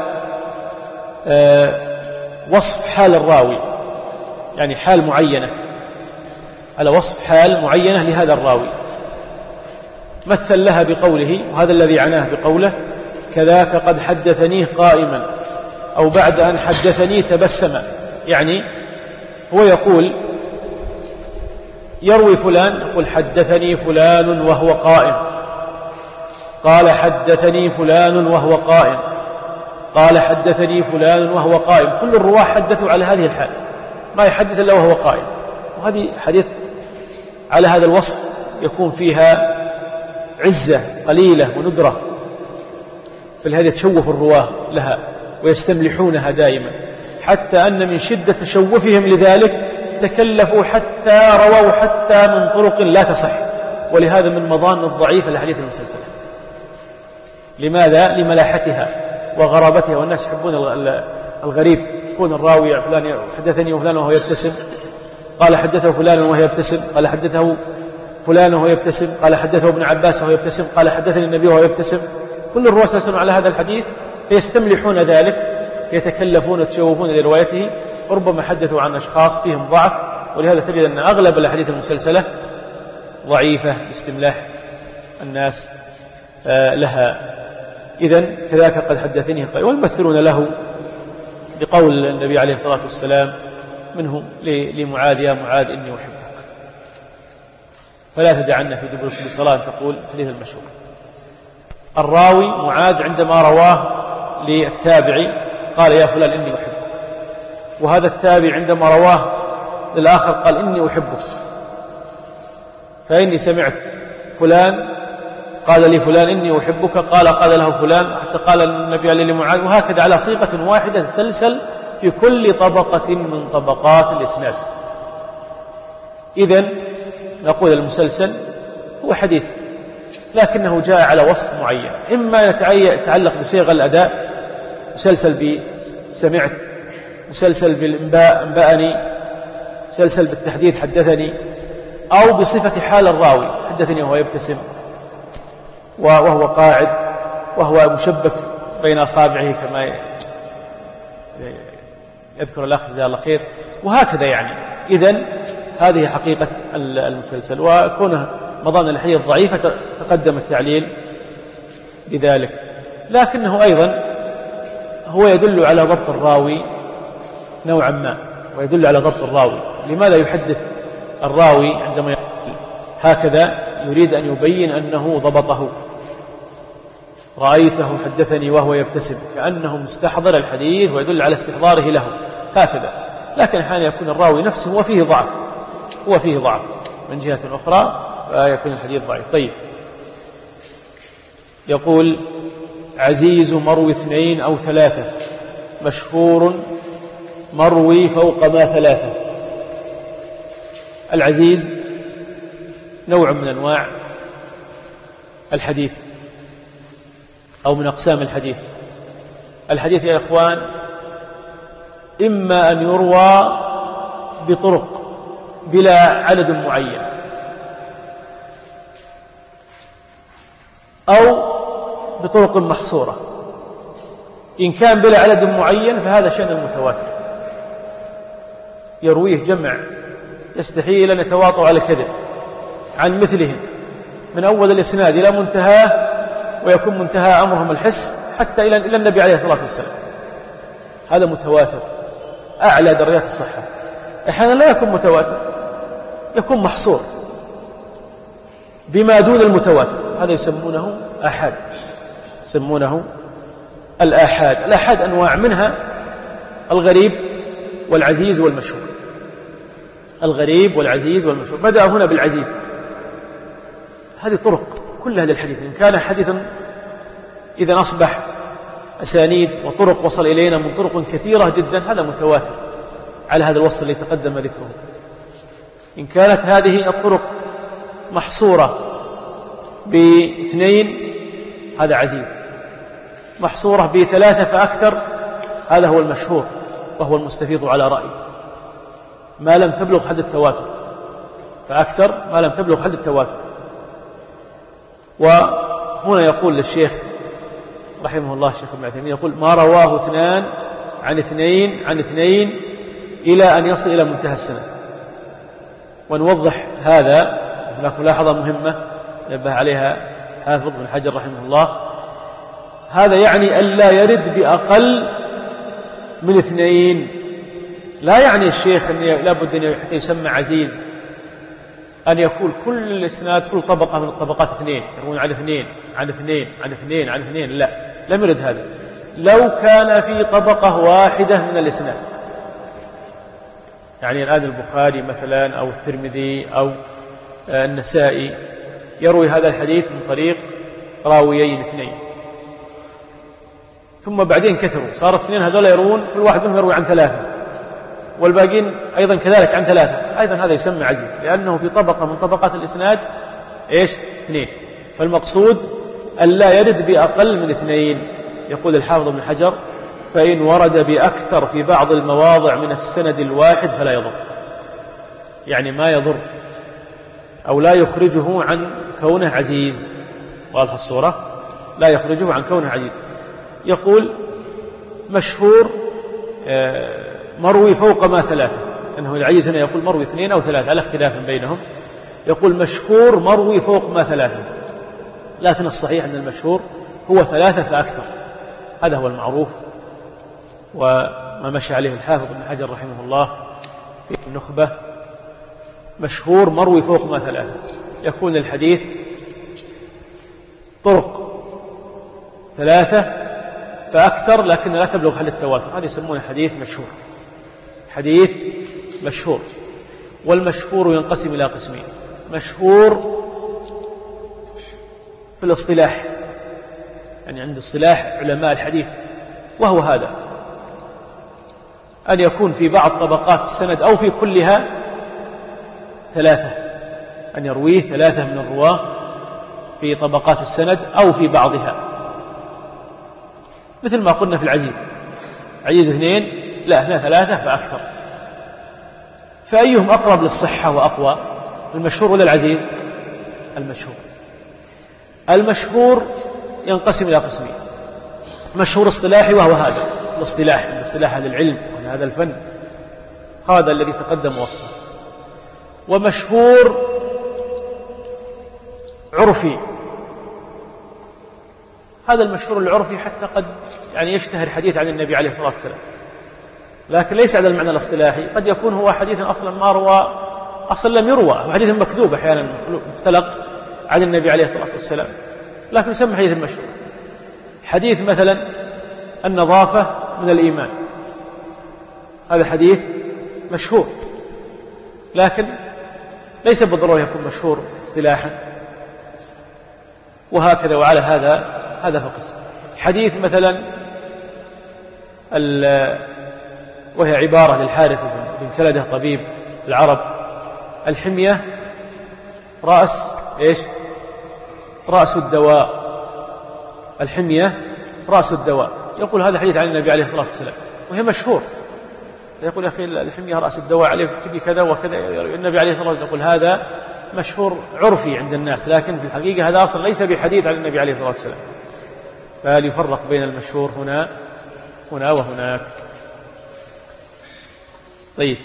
Speaker 1: وصف حال الراوي، يعني حال معينة، على وصف حال معينة لهذا الراوي، مثل لها بقوله، وهذا الذي عناه بقوله كذاك قد حدثنيه قائما أو بعد أن حدثني تبسم، يعني هو يقول يروي فلان يقول حدثني فلان وهو قائم، قال حدثني فلان وهو قائم، قال حدثني فلان وهو قائم. كل الرواة حدثوا على هذه الحال، ما يحدث إلا وهو قائم. وهذه حديث على هذا الوصف يكون فيها عزة قليلة وندرة، فلهذا يتشوف الرواة لها ويستملحونها دائما، حتى أن من شدة تشوفهم لذلك تكلفوا حتى رووا حتى من طرق لا تصح. ولهذا من مظان الضعيف الحديث المسلسل. لماذا؟ لملاحتها وغرابتها، والناس يحبون الغريب. يكون الراوي فلان حدثني وفلان وهو يبتسم، قال حدثه فلان وهو يبتسم، قال حدثه فلان وهو يبتسم، قال حدثه ابن عباس وهو يبتسم، قال حدثني النبي وهو يبتسم. كل الرواة سلسلوا على هذا الحديث فيستملحون ذلك، فيتكلفون وتشوفون لروايته، وربما حدثوا عن أشخاص فيهم ضعف. ولهذا تجد أن أغلب الأحاديث المسلسلة ضعيفة لاستملاح الناس لها. إذن كذاك قد حدثني قائل، ويمثلون له بقول النبي عليه الصلاة والسلام منهم لمعاذ يا معاذ إني أحبك فلا تدعن في دبر كل صلاة تقول، حديث المشهور. الراوي معاذ عندما رواه للتابعي قال يا فلان إني أحبك، وهذا التابعي عندما رواه للآخر قال إني أحبك، فإني سمعت فلان قال لي فلان إني أحبك، قال قال له فلان، حتى قال النبي عليه لمعاذ، وهكذا على صيغة واحدة تسلسل في كل طبقة من طبقات الإسناد. إذن نقول المسلسل هو حديث لكنه جاء على وصف معين، إما يتعلق بصيغ الأداء، مسلسل بسمعت، مسلسل بالإنباء أنبأني، مسلسل بالتحديث حدثني، أو بصفة حال الراوي حدثني وهو يبتسم وهو قاعد وهو مشبك بين أصابعه كما يذكر الأخ جزاه الله خير، وهكذا يعني. إذن هذه حقيقة المسلسل، وكونه مظان الحديث ضعيفة تقدم التعليل بذلك، لكنه أيضا هو يدل على ضبط الراوي نوعا ما، ويدل على ضبط الراوي. لماذا يحدث الراوي عندما يقول هكذا؟ يريد أن يبين أنه ضبطه، رأيته حدثني وهو يبتسم، كأنه مستحضر الحديث ويدل على استحضاره له هكذا. لكن أحيانا يكون الراوي نفسه هو فيه ضعف، هو فيه ضعف من جهة أخرى فيكون الحديث ضعيف. طيب، يقول عزيز مروي اثنين أو ثلاثة، مشهور مروي فوق ما ثلاثة. العزيز نوع من أنواع الحديث أو من أقسام الحديث، الحديث يا إخوان إما أن يروى بطرق بلا عدد معين، أو بطرق محصورة. إن كان بلا عدد معين فهذا شأن المتواتر، يرويه جمع يستحيل أن يتواطوا على الكذب عن مثلهم من أول الإسناد إلى منتهاه، ويكون منتهى أمرهم الحس حتى إلى النبي عليه الصلاة والسلام. هذا متواتر أعلى درجات الصحة. أحيانا لا يكون متواتر، يكون محصور بما دون المتواتر، هذا يسمونه آحاد، يسمونه الآحاد. الآحاد أنواع، منها الغريب والعزيز والمشهور. الغريب والعزيز والمشهور، بدأ هنا بالعزيز. هذه طرق كلها للحديث، إن كان حديثا إذا أصبح أسانيد وطرق وصل إلينا من طرق كثيرة جدا، هذا متواتر على هذا الوصف الذي تقدم ذكره. إن كانت هذه الطرق محصورة باثنين هذا عزيز، محصورة بثلاثة فأكثر هذا هو المشهور وهو المستفيض على رأي، ما لم تبلغ حد التواتر، فأكثر ما لم تبلغ حد التواتر. وهنا يقول للشيخ رحمه الله الشيخ ابن عثيمين، يقول ما رواه اثنان عن اثنين عن اثنين إلى أن يصل إلى منتهى السند. ونوضح هذا، هناك ملاحظة مهمة نبه عليها حافظ بن حجر رحمه الله، هذا يعني ألا يرد بأقل من اثنين. لا يعني الشيخ أن لابد أن حتى يسمى عزيز أن يكون كل الإسناد كل طبقة من الطبقات اثنين، يروون عن اثنين عن اثنين عن اثنين عن اثنين، لا، لم يرد هذا. لو كان في طبقة واحدة من الإسناد، يعني الآن البخاري مثلا أو الترمذي أو النسائي يروي هذا الحديث من طريق راويين اثنين، ثم بعدين كثروا، صار اثنين هذول يروون كل واحد منهم يروي عن ثلاثة، والباقين أيضا كذلك عن ثلاثة، أيضا هذا يسمى عزيز، لأنه في طبقة من طبقات الإسناد إيش؟ اثنين. فالمقصود أن لا يرد بأقل من اثنين. يقول الحافظ ابن حجر فإن ورد بأكثر في بعض المواضع من السند الواحد فلا يضر، يعني ما يضر أو لا يخرجه عن كونه عزيز. واضح الصورة؟ لا يخرجه عن كونه عزيز. يقول مشهور مروي فوق ما ثلاثة، أنه العزيز هنا يقول مروي اثنين أو ثلاثة على اختلاف بينهم. يقول مشهور مروي فوق ما ثلاثة، لكن الصحيح أن المشهور هو ثلاثة فأكثر، هذا هو المعروف وما مشى عليه الحافظ ابن حجر رحمه الله في النخبة. مشهور مروي فوق ما ثلاثة، يكون الحديث طرق ثلاثة فأكثر لكن لا تبلغ حد التواتر، هذا يسمونه حديث مشهور. حديث مشهور. والمشهور ينقسم إلى قسمين: مشهور في الاصطلاح، يعني عند اصطلاح علماء الحديث، وهو هذا أن يكون في بعض طبقات السند أو في كلها ثلاثة، أن يرويه ثلاثة من الرواة في طبقات السند أو في بعضها، مثل ما قلنا في العزيز، عزيز اثنين، لا هنا ثلاثة فأكثر. فأيهم أقرب للصحة وأقوى، المشهور ولا العزيز؟ المشهور. المشهور ينقسم إلى قسمين: مشهور اصطلاحي، وهو هذا الاصطلاح، الاصطلاح هذا العلم وهذا الفن، هذا الذي تقدم وصفه. ومشهور عرفي، هذا المشهور العرفي حتى قد يعني يشتهر حديث عن النبي عليه الصلاة والسلام، لكن ليس على المعنى الاصطلاحي، قد يكون هو حديث أصلا ما روى، أصلا لم يروى، هو حديث مكذوب أحيانا مختلق عن النبي عليه الصلاة والسلام، لكن يسمى حديث مشهور. حديث مثلا النظافة من الإيمان، هذا حديث مشهور، لكن ليس بالضرورة يكون مشهور اصطلاحا، وهكذا. وعلى هذا هذا فقس. حديث مثلا وهي عبارة للحارث بن كلدة طبيب العرب: الحمية رأس إيش؟ رأس الدواء. الحمية رأس الدواء. يقول هذا حديث عن النبي عليه الصلاة والسلام، وهي مشهور. فيقول يا أخي الحمية رأس الدواء عليه بكذا وكذا، النبي عليه الصلاة والسلام يقول هذا مشهور عرفي عند الناس، لكن في الحقيقة هذا أصلا ليس بحديث عن النبي عليه الصلاة والسلام. فليفرق بين المشهور هنا هنا وهناك. طيب،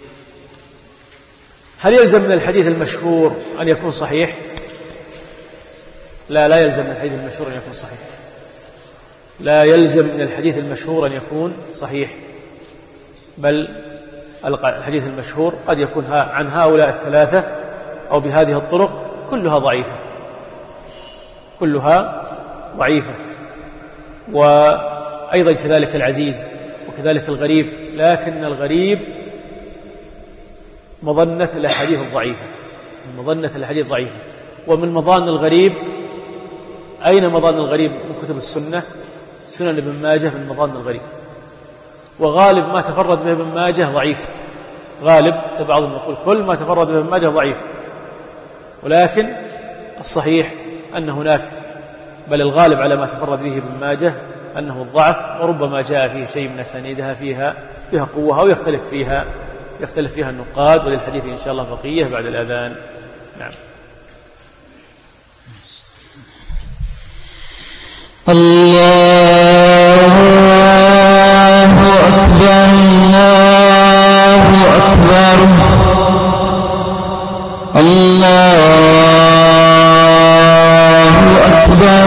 Speaker 1: هل يلزم من الحديث المشهور أن يكون صحيح؟ لا، لا يلزم من الحديث المشهور أن يكون صحيح. لا يلزم من الحديث المشهور أن يكون صحيح، بل الحديث المشهور قد يكون عن هؤلاء الثلاثة أو بهذه الطرق كلها ضعيفة، كلها ضعيفة. وأيضا كذلك العزيز وكذلك الغريب، لكن الغريب مظنة الأحاديث الضعيفة، مظنة الأحاديث الضعيفة. ومن مظان الغريب، أين مظان الغريب من كتب السنة؟ سنن ابن ماجه من مظان الغريب. وغالب ما تفرد به ابن ماجه ضعيف، غالب بعضهم يقول كل ما تفرد به ابن ماجه ضعيف، ولكن الصحيح أن هناك، بل الغالب على ما تفرد به ابن ماجه أنه الضعف، وربما جاء فيه شيء من أسانيدها فيها فيها قوة أو يختلف فيها يختلف فيها النقاد. وللحديث إن شاء الله بقية بعد الأذان. نعم.
Speaker 2: الله أكبر، الله أكبر، الله أكبر،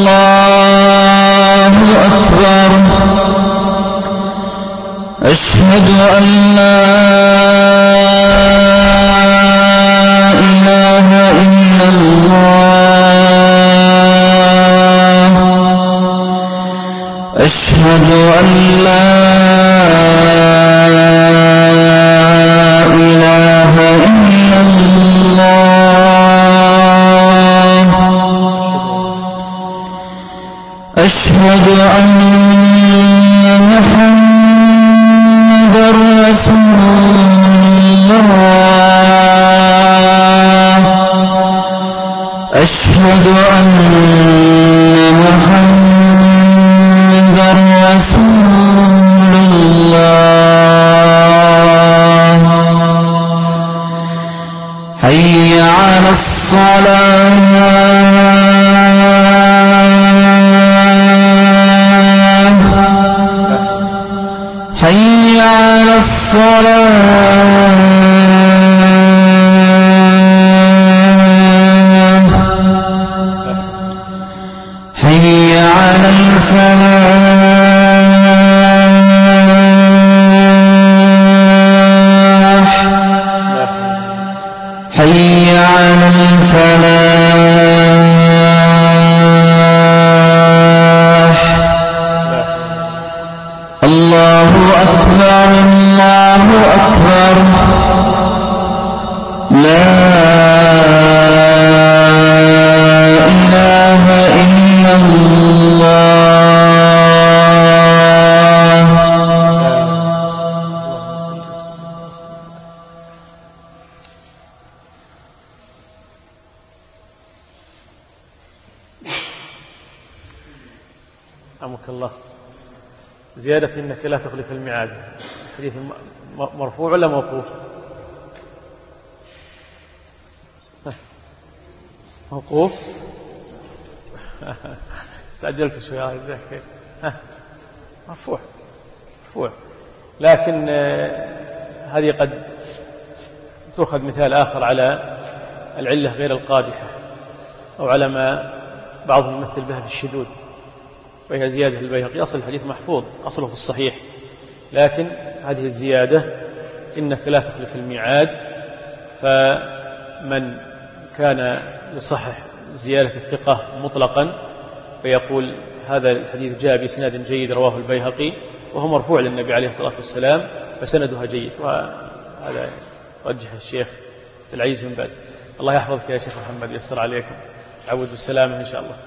Speaker 2: الله أكبر. أشهد أن لا إله إلا الله، أشهد أن لا إله إلا الله، أشهد أن محمدا رسول الله، أشهد أن محمدا رسول الله. حي على الصلاة، حي على الصلاة، حي على الفلاح، حي على الفلاح. الله أكبر، الله أكبر، لا إله إلا الله.
Speaker 1: رحمك الله. زيادة إنك لا تخلف الميعاد، حديث مرفوع ولا موقوف؟ موقوف. استعجلت شوي. ها، مرفوع مرفوع، لكن هذه قد تأخذ مثال آخر على العلة غير القادحة، أو على ما بعضهم يمثل بها في الشذوذ، وهي زيادة البيهقي. أصل الحديث محفوظ، أصله في الصحيح، لكن هذه الزيادة إنك لا تخلف الميعاد، فمن كان يصحح زيادة الثقة مطلقا فيقول هذا الحديث جاء بإسناد جيد رواه البيهقي وهو مرفوع للنبي عليه الصلاة والسلام فسندها جيد، وهذا رجح الشيخ العزيز بن باز. الله يحفظك يا شيخ محمد، يسر عليكم، تعود بالسلامة إن شاء الله.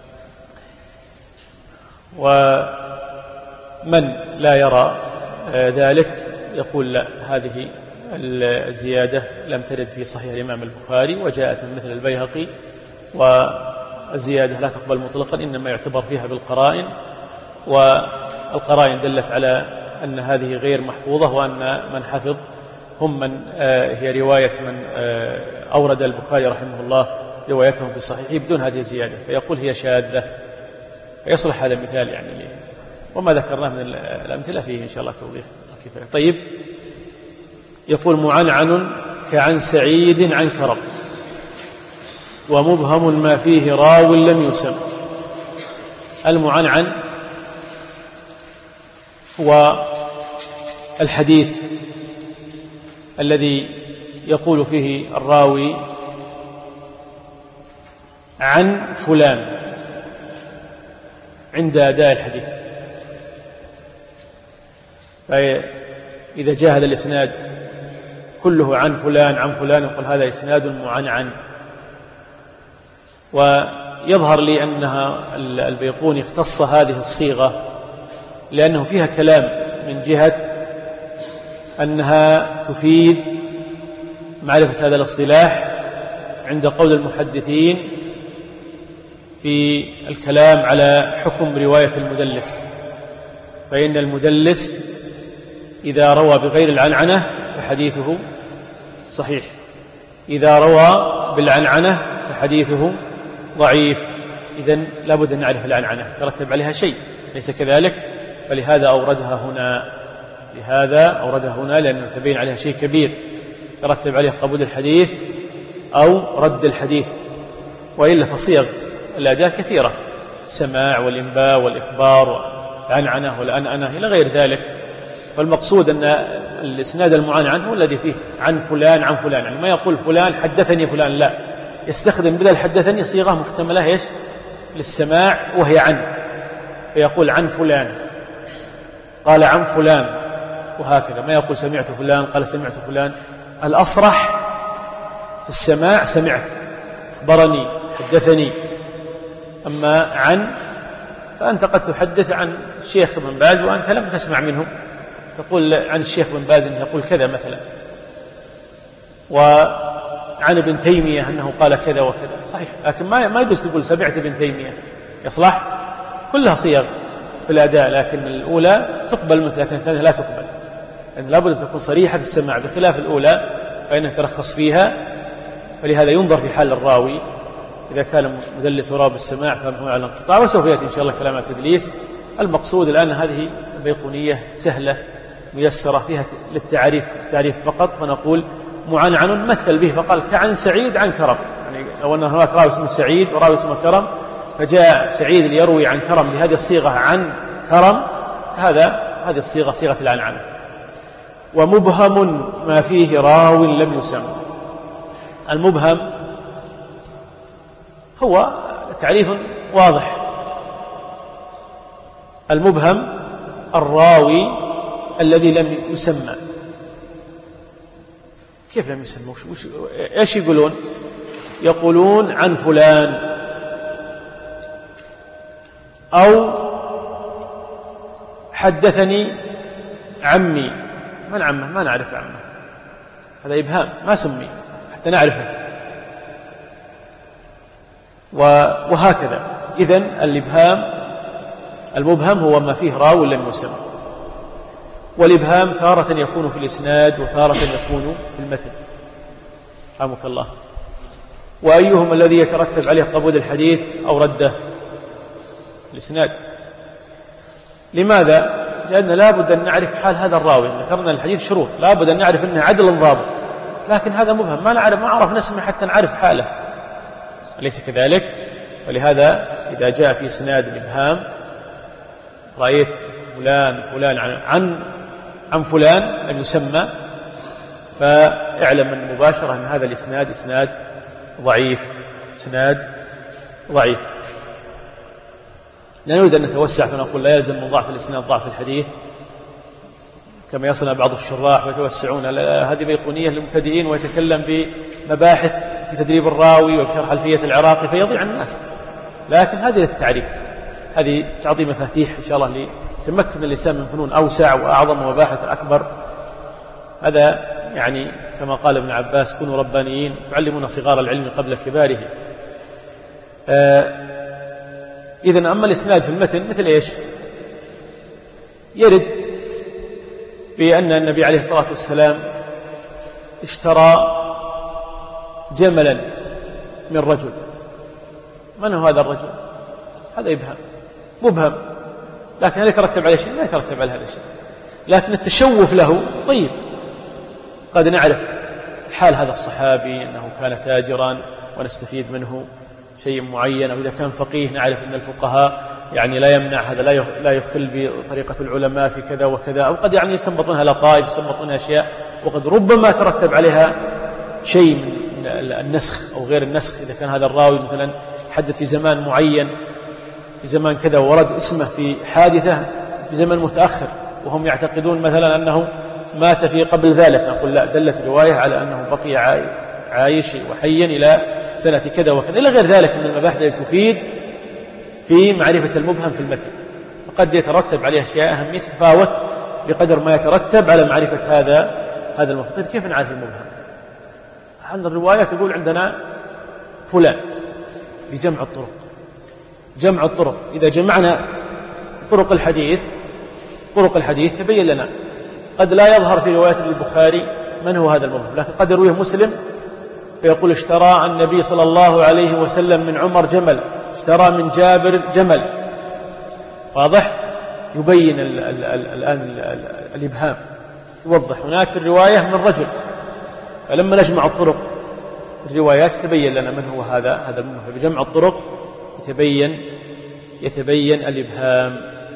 Speaker 1: ومن لا يرى ذلك يقول لا، هذه الزيادة لم ترد في صحيح الإمام البخاري وجاءت من مثل البيهقي، والزيادة لا تقبل مطلقا، إنما يعتبر فيها بالقرائن، والقرائن دلت على أن هذه غير محفوظة، وأن من حفظ هم من هي رواية من أورد البخاري رحمه الله روايتهم في صحيحه بدون هذه الزيادة، فيقول هي شاذة، فيصلح هذا المثال يعني لي. وما ذكرناه من الأمثلة فيه إن شاء الله توضيح. طيب، يقول معنعن كعن سعيد عن كرم، ومبهم ما فيه راو لم يسم. المعنعن هو الحديث الذي يقول فيه الراوي عن فلان عند أداء الحديث، فإذا جاء هذا الإسناد كله عن فلان عن فلان يقول هذا إسناد معنعن. ويظهر لي أنها البيقوني اختص هذه الصيغة لأنه فيها كلام من جهة أنها تفيد معرفة هذا الاصطلاح عند قول المحدثين في الكلام على حكم رواية المدلس، فإن المدلس إذا روى بغير العنعنة فحديثه صحيح، إذا روى بالعنعنة فحديثه ضعيف. إذن لابد أن نعرف العنعنة ترتب عليها شيء، ليس كذلك؟ فلهذا أوردها هنا، لهذا أوردها هنا لأنه تبين عليها شيء كبير ترتب عليه قبول الحديث أو رد الحديث، وإلا فصيغ الأداء كثيرة، السماع والإنباء والإخبار والعنعنة والأنعنة إلى غير ذلك. فالمقصود أن الإسناد المعنعن هو الذي فيه عن فلان عن فلان، يعني ما يقول فلان حدثني فلان، لا، يستخدم بدل حدثني صيغة محتملة إيش للسماع وهي عن، فيقول عن فلان، قال عن فلان، وهكذا. ما يقول سمعت فلان قال سمعت فلان. الأصرح في السماع سمعت، أخبرني، حدثني. أما عن فأنت قد تحدث عن الشيخ ابن باز وأنت لم تسمع منه، تقول عن الشيخ ابن باز أنه يقول كذا مثلا، وعن ابن تيمية أنه قال كذا وكذا، صحيح، لكن ما ما يجوز تقول سمعت ابن تيمية، يصلح؟ كلها صيغ في الأداء، لكن الأولى تقبل مثل، لكن الثانية لا تقبل، يعني لابد أن تكون صريحة في السماع، بخلاف الأولى فإنه ترخص فيها. فلهذا ينظر في حال الراوي، إذا كان مدلس وراوي بالسماع فهو على انقطاع، وسوف يأتي إن شاء الله كلام التدليس. المقصود الآن هذه بيقونية سهلة ميسرة فيها للتعريف، التعريف فقط، فنقول معنعن مثل به فقال كعن سعيد عن كرم، يعني لو أن هناك راوي اسمه سعيد وراوي اسمه كرم، فجاء سعيد ليروي عن كرم بهذه الصيغة عن كرم، هذا هذه الصيغة صيغة العنعنة. ومبهم ما فيه راو لم يسم. المبهم هو تعريف واضح، المبهم الراوي الذي لم يسمى. كيف لم يسمى؟ وش ايش يقولون؟ يقولون عن فلان أو حدثني عمي. من عمه؟ ما نعرف عمه، هذا إبهام ما سمي حتى نعرفه، وهكذا. إذن الإبهام المبهم هو ما فيه راو لم يسمى، والإبهام تارة يكون في الإسناد وتارة يكون في المتن، رحمك الله. وأيهما الذي يترتب عليه قبول الحديث أو رده؟ الإسناد. لماذا؟ لأن لا بد أن نعرف حال هذا الراوي، ذكرنا الحديث شروط، لا بد أن نعرف أنه عدل ضابط، لكن هذا مبهم، ما نعرف، ما عرف نسمع حتى نعرف حاله، أليس كذلك؟ ولهذا إذا جاء في إسناد الإبهام رأيت فلان فلان عن عن, عن فلان لم يسمى، فاعلم من مباشرة أن هذا الإسناد إسناد ضعيف، إسناد ضعيف. لا نريد أن نتوسع فنقول لا يلزم من ضعف الإسناد ضعف الحديث كما يصنع بعض الشراح ويتوسعون، هذه بيقونية للمبتدئين، ويتكلم بمباحث في تدريب الراوي وشرح ألفية العراقي فيضيع الناس. لكن هذه للتعريف، هذه تعطي مفاتيح إن شاء الله لتمكن اللسان من فنون أوسع وأعظم ومباحث أكبر. هذا يعني كما قال ابن عباس: كونوا ربانيين تعلمون صغار العلم قبل كباره. آه إذن أما الإسناد في المتن مثل إيش؟ يرد بأن النبي عليه الصلاة والسلام اشترى جملا من رجل. من هو هذا الرجل؟ هذا إبهام مبهم، لكن هل يترتب عليه شيء؟ لا يترتب على هذا الشيء، لكن التشوف له طيب. قد نعرف حال هذا الصحابي أنه كان تاجرا ونستفيد منه شيء معين، أو إذا كان فقيه نعرف أن الفقهاء يعني لا يمنع هذا، لا يخل بطريقة العلماء في كذا وكذا، أو قد يعني يستنبط منها لطائف، يستنبط منها أشياء، وقد ربما ترتب عليها شيء من النسخ أو غير النسخ. إذا كان هذا الراوي مثلا حدث في زمان معين، في زمان كذا، ورد اسمه في حادثة في زمن متأخر، وهم يعتقدون مثلا أنه مات في قبل ذلك، نقول لا، دلت الرواية على أنه بقي عايش وحيا إلى سنة كذا وكذا، إلى غير ذلك من المباحث التي تفيد في معرفة المبهم في المتن. فقد يترتب عليه أشياء أهمية تتفاوت بقدر ما يترتب على معرفة هذا هذا المبهم. طيب كيف نعرف المبهم؟ عند الرواية تقول عندنا فلان بجمع الطرق. جمع الطرق، إذا جمعنا طرق الحديث طرق الحديث تبين لنا. قد لا يظهر في رواية البخاري من هو هذا المبهم، لكن قد يرويه مسلم فيقول اشترى النبي صلى الله عليه وسلم من عمر جمل، اشترى من جابر جمل. واضح؟ يبين ال ال ال الآن ال ال الإبهام، يوضح هناك الرواية من رجل. فلما نجمع الطرق الروايات تبين لنا من هو هذا هذا المبهم. بجمع الطرق يتبين يتبين الإبهام.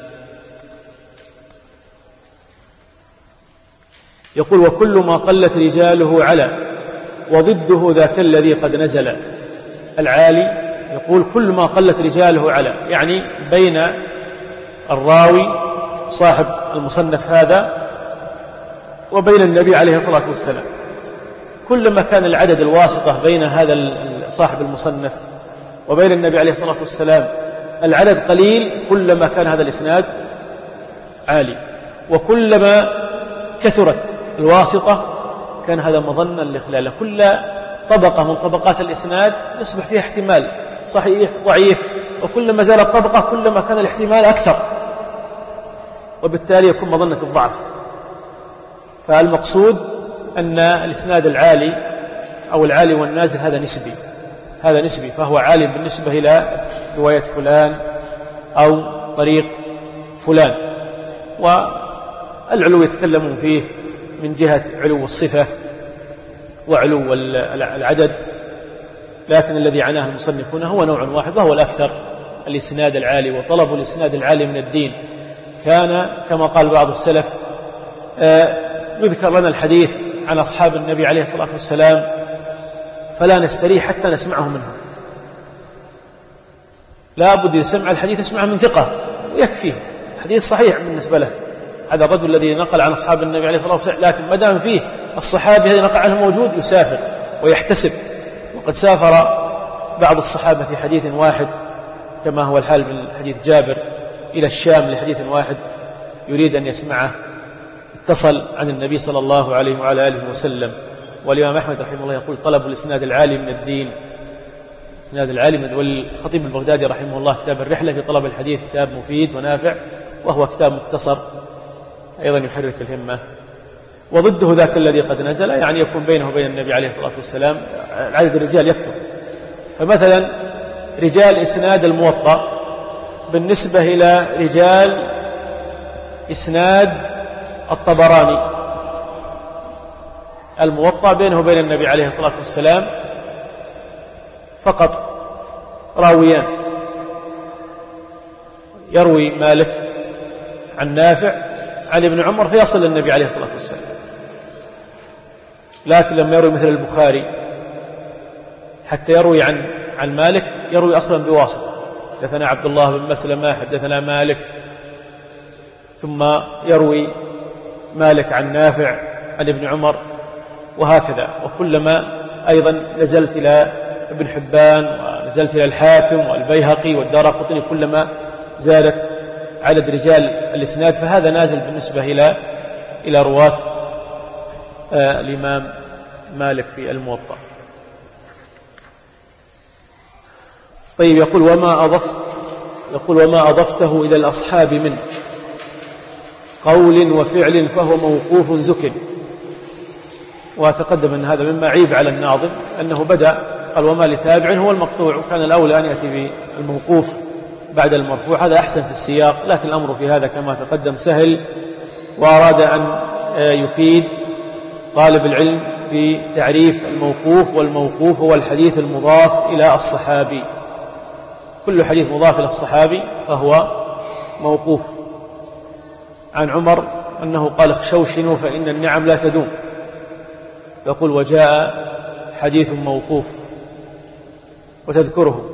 Speaker 1: يقول وكل ما قلت رجاله على وضده ذاك الذي قد نزل. العالي يقول كل ما قلت رجاله على، يعني بين الراوي صاحب المصنف هذا وبين النبي عليه الصلاة والسلام. كلما كان العدد الواسطة بين هذا صاحب المصنف وبين النبي عليه الصلاة والسلام العدد قليل، كلما كان هذا الإسناد عالي، وكلما كثرت الواسطة كان هذا مظنا لإخلاله. كل طبقة من طبقات الإسناد يصبح فيها احتمال صحيح ضعيف، وكلما زالت طبقة كلما كان الاحتمال أكثر، وبالتالي يكون مظنة الضعف. فالمقصود أن الإسناد العالي أو العالي والنازل هذا نسبي، هذا نسبي، فهو عالي بالنسبة إلى رواية فلان أو طريق فلان. والعلو يتكلمون فيه من جهة علو الصفة وعلو العدد، لكن الذي عناه المصنفون هو نوع واحد وهو الأكثر، الإسناد العالي. وطلب الإسناد العالي من الدين كان كما قال بعض السلف يذكر لنا الحديث عن أصحاب النبي عليه الصلاة والسلام فلا نستريح حتى نسمعه منهم. لا بد إذا سمع الحديث يسمعه من ثقة ويكفيه، حديث صحيح بالنسبة له. هذا الرجل الذي نقل عن أصحاب النبي عليه الصلاة والسلام، لكن ما دام فيه الصحابي الذي نقل عنه موجود يسافر ويحتسب. وقد سافر بعض الصحابة في حديث واحد كما هو الحال من حديث جابر إلى الشام لحديث واحد يريد أن يسمعه، اتصل عن النبي صلى الله عليه وعلى آله وسلم. والإمام أحمد رحمه الله يقول طلب الإسناد العالي من الدين، إسناد العالي من. والخطيب البغدادي رحمه الله كتاب الرحلة في طلب الحديث كتاب مفيد ونافع، وهو كتاب مختصر أيضا يحرك الهمة. وضده ذاك الذي قد نزل، يعني يكون بينه وبين النبي عليه الصلاة والسلام عدد الرجال يكثر. فمثلا رجال إسناد الموطأ بالنسبة إلى رجال إسناد الطبراني، الموطأ بينه وبين النبي عليه الصلاة والسلام فقط راويان، يروي مالك عن نافع عن ابن عمر فيصل للنبي عليه الصلاة والسلام. لكن لما يروي مثل البخاري حتى يروي عن عن مالك يروي أصلا بواسطة، حدثنا عبد الله بن مسلمة حدثنا مالك، ثم يروي مالك عن نافع عن ابن عمر، وهكذا. وكلما أيضا نزلت إلى ابن حبان ونزلت إلى الحاكم والبيهقي والدارقطني كلما زادت عدد رجال الإسناد، فهذا نازل بالنسبة إلى إلى رواة آه الإمام مالك في الموطأ. طيب يقول وما أضفت يقول وما أضفته إلى الأصحاب منه. قول وفعل فهو موقوف زكٍ. وتقدم أن هذا مما عيب على الناظم أنه بدأ قال وما لتابع هو المقطوع، وكان الأولى أن يأتي بالموقوف بعد المرفوع، هذا أحسن في السياق، لكن الأمر في هذا كما تقدم سهل، وأراد أن يفيد طالب العلم بتعريف الموقوف، والموقوف هو الحديث المضاف إلى الصحابي، كل حديث مضاف إلى الصحابي فهو موقوف. عن عمر أنه قال اخشوشنوا فإن النعم لا تدوم، يقول وجاء حديث موقوف وتذكره.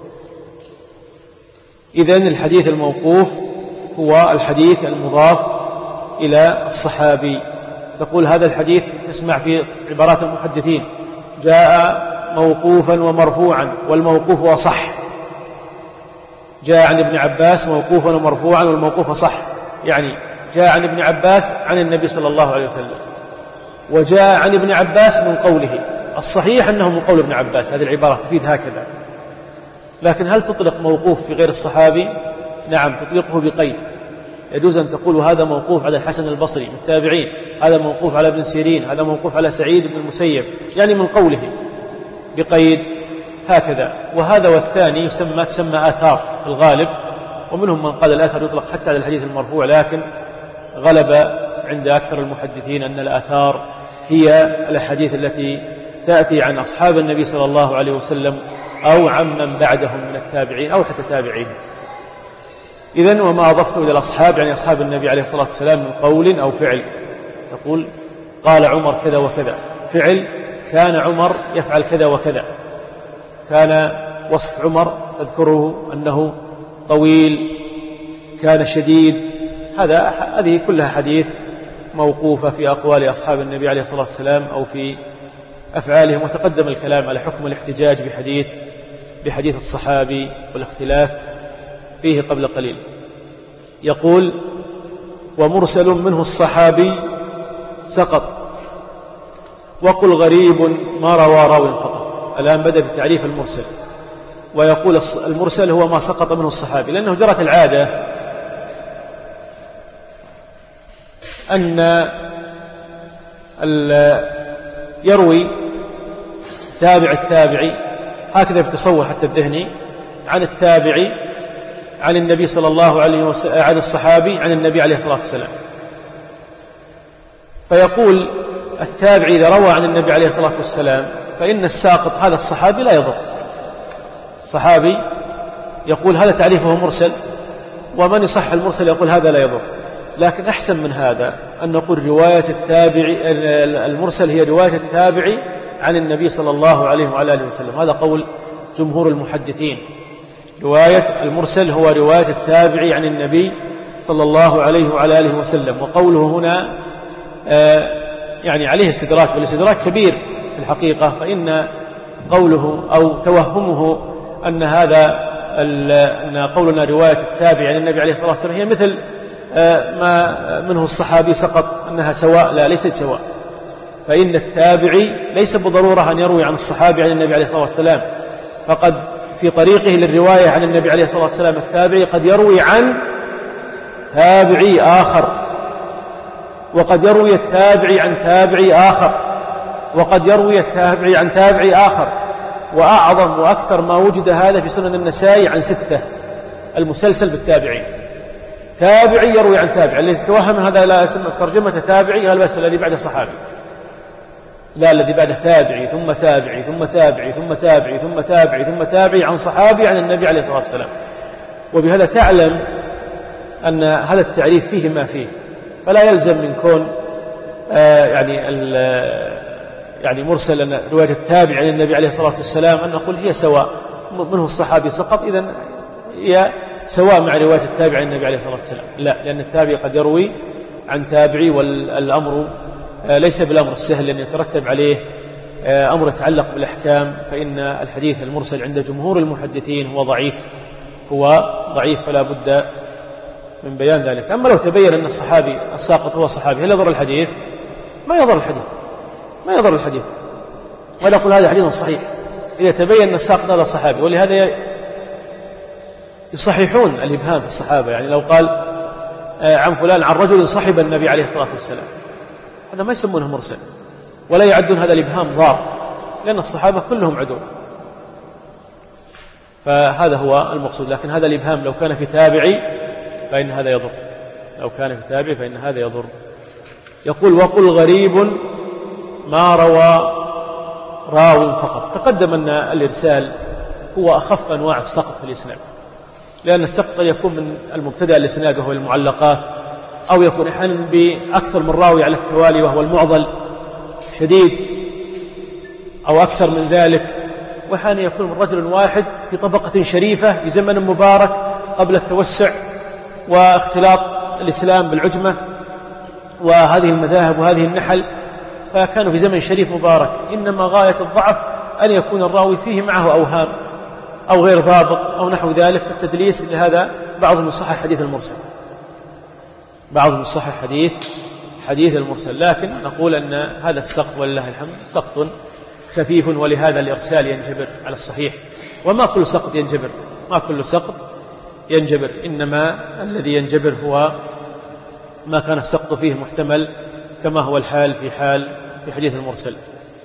Speaker 1: إذن الحديث الموقوف هو الحديث المضاف إلى الصحابي. تقول هذا الحديث تسمع في عبارات المحدثين جاء موقوفا ومرفوعا، والموقوف أصح. جاء عن ابن عباس موقوفا ومرفوعا والموقوف أصح، يعني جاء عن ابن عباس عن النبي صلى الله عليه وسلم، وجاء عن ابن عباس من قوله. الصحيح أنه من قول ابن عباس، هذه العبارة تفيد هكذا. لكن هل تطلق موقوف في غير الصحابي؟ نعم، تطلقه بقيد. يجوز أن تقول هذا موقوف على الحسن البصري من التابعين، هذا موقوف على ابن سيرين، هذا موقوف على سعيد بن المسيب، يعني من قوله بقيد هكذا. وهذا والثاني يسمى تسمى آثار في الغالب، ومنهم من قال الآثار يطلق حتى على الحديث المرفوع، لكن غلب عند أكثر المحدثين أن الآثار هي الأحاديث التي تأتي عن أصحاب النبي صلى الله عليه وسلم أو عمن بعدهم من التابعين أو حتى تابعين. إذن وما أضفته إلى الأصحاب يعني أصحاب النبي عليه الصلاة والسلام من قول أو فعل، تقول قال عمر كذا وكذا، فعل كان عمر يفعل كذا وكذا، كان وصف عمر تذكره أنه طويل، كان شديد، هذا هذه كلها حديث موقوفة في أقوال أصحاب النبي عليه الصلاة والسلام أو في أفعالهم. وتقدم الكلام على حكم الاحتجاج بحديث بحديث الصحابي والاختلاف فيه قبل قليل. يقول ومرسل منه الصحابي سقط، وقل غريب ما روى راو فقط. الآن بدأ بتعريف المرسل، ويقول المرسل هو ما سقط منه الصحابي، لأنه جرت العادة أن يروي تابع التابعي، هكذا في التصور حتى الذهني، عن التابعي عن النبي صلى الله عليه وسلم عن الصحابي عن النبي عليه الصلاة والسلام. فيقول التابعي إذا روى عن النبي عليه الصلاة والسلام فإن الساقط هذا الصحابي لا يضر. صحابي يقول هذا تعريفه مرسل، ومن يصح المرسل يقول هذا لا يضر. لكن أحسن من هذا أن نقول رواية التابعي المرسل هي رواية التابعي عن النبي صلى الله عليه وعلى آله وسلم، هذا قول جمهور المحدثين. رواية المرسل هو رواية التابعي عن النبي صلى الله عليه وعلى آله وسلم. وقوله هنا آه يعني عليه استدراك، والاستدراك كبير في الحقيقة، فإن قوله أو توهمه أن هذا أن قولنا رواية التابعي عن النبي عليه الصلاة والسلام هي مثل آه ما منه الصحابي سقط أنها سواء، لا، ليست سواء. فإن التابعي ليس بالضرورة أن يروي عن الصحابي عن النبي عليه الصلاة والسلام، فقد في طريقه للرواية عن النبي عليه الصلاة والسلام التابعي قد يروي عن تابعي آخر، وقد يروي التابعي عن تابعي آخر، وقد يروي التابعي عن تابعي آخر. وأعظم وأكثر ما وجد هذا في سنن النسائي عن ستة، المسلسل بالتابعين، تابعي يروي عن تابعي. الذي تتوهم هذا لا يسمى في ترجمة تابعي قال بس الذي بعد صحابي، لا، الذي بعد تابعي ثم تابعي ثم تابعي ثم تابعي ثم تابعي ثم تابعي عن صحابي عن النبي عليه الصلاة والسلام. وبهذا تعلم أن هذا التعريف فيه ما فيه، فلا يلزم من كون آه يعني يعني مرسل رواية التابع عن النبي عليه الصلاة والسلام أن نقول هي سواء، منه الصحابي سقط إذن هي سواء مع رواية التابع عن النبي عليه الصلاة والسلام، لا، لأن التابع قد يروي عن تابعي، والأمر ليس بالأمر السهل لأن يترتب عليه أمر يتعلق بالأحكام. فإن الحديث المرسل عند جمهور المحدثين هو ضعيف، هو ضعيف فلا بد من بيان ذلك. أما لو تبين أن الصحابي الساقط هو الصحابي، هل يضر الحديث؟ ما يضر الحديث، ما يضر الحديث، ولا أقول هذا حديث صحيح إذا تبين أن الساقط هذا الصحابي. ولهذا يصححون الإبهام في الصحابة، يعني لو قال عن فلان عن رجل صحب النبي عليه الصلاة والسلام، هذا ما يسمونه مرسل، ولا يعدون هذا الإبهام ضار، لأن الصحابة كلهم عدول، فهذا هو المقصود. لكن هذا الإبهام لو كان في تابعي فإن هذا يضر، لو كان في تابعي فإن هذا يضر. يقول وقل غريب ما روى راو فقط. تقدم أن الإرسال هو أخف أنواع السقط في الإسناد، لأن السقط يكون من المبتدأ الإسناد وهو المعلقات، أو يكون أحيانا بأكثر من راوي على التوالي وهو المعضل شديد، أو أكثر من ذلك، وأحيانا يكون من رجل واحد في طبقة شريفة في زمن مبارك قبل التوسع واختلاط الإسلام بالعجمة وهذه المذاهب وهذه النحل، فكانوا في زمن شريف مبارك. إنما غاية الضعف أن يكون الراوي فيه معه أوهام أو غير ضابط أو نحو ذلك، التدليس. لهذا بعضهم يصحح حديث المرسل، بعضهم يصحح حديث حديث المرسل. لكن نقول أن هذا السقط ولله الحمد سقط خفيف، ولهذا الإرسال ينجبر على الصحيح. وما كل سقط ينجبر، ما كل سقط ينجبر، إنما الذي ينجبر هو ما كان السقط فيه محتمل، كما هو الحال في حال في حديث المرسل.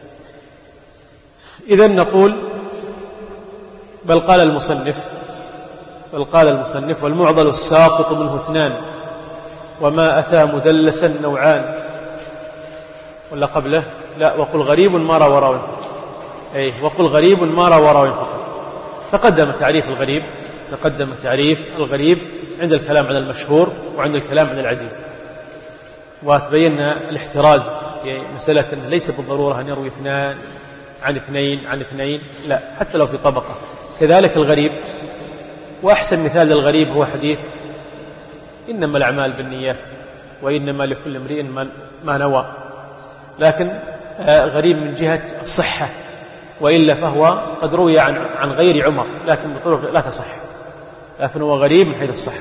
Speaker 1: إذن نقول بل قال المصنف بل قال المصنف والمعضل الساقط منه اثنان، وما أتى مدلسا نوعان. ولا قبله لا وقل غريب ما روى راو فقط، أي وقل غريب ما روى راو فقط. تقدم تعريف الغريب تقدم تعريف الغريب عند الكلام عن المشهور وعند الكلام عن العزيز، وتبينا الاحتراز في مسألة أنه ليس بالضرورة أن يروي اثنان عن اثنين عن اثنين، لا، حتى لو في طبقة. كذلك الغريب، وأحسن مثال للغريب هو حديث إنما الأعمال بالنيات وإنما لكل امرئ ما نوى، لكن غريب من جهة الصحة، وإلا فهو قد روي عن عن غير عمر لكن بطرق لا تصح، لكن هو غريب من حيث الصحة.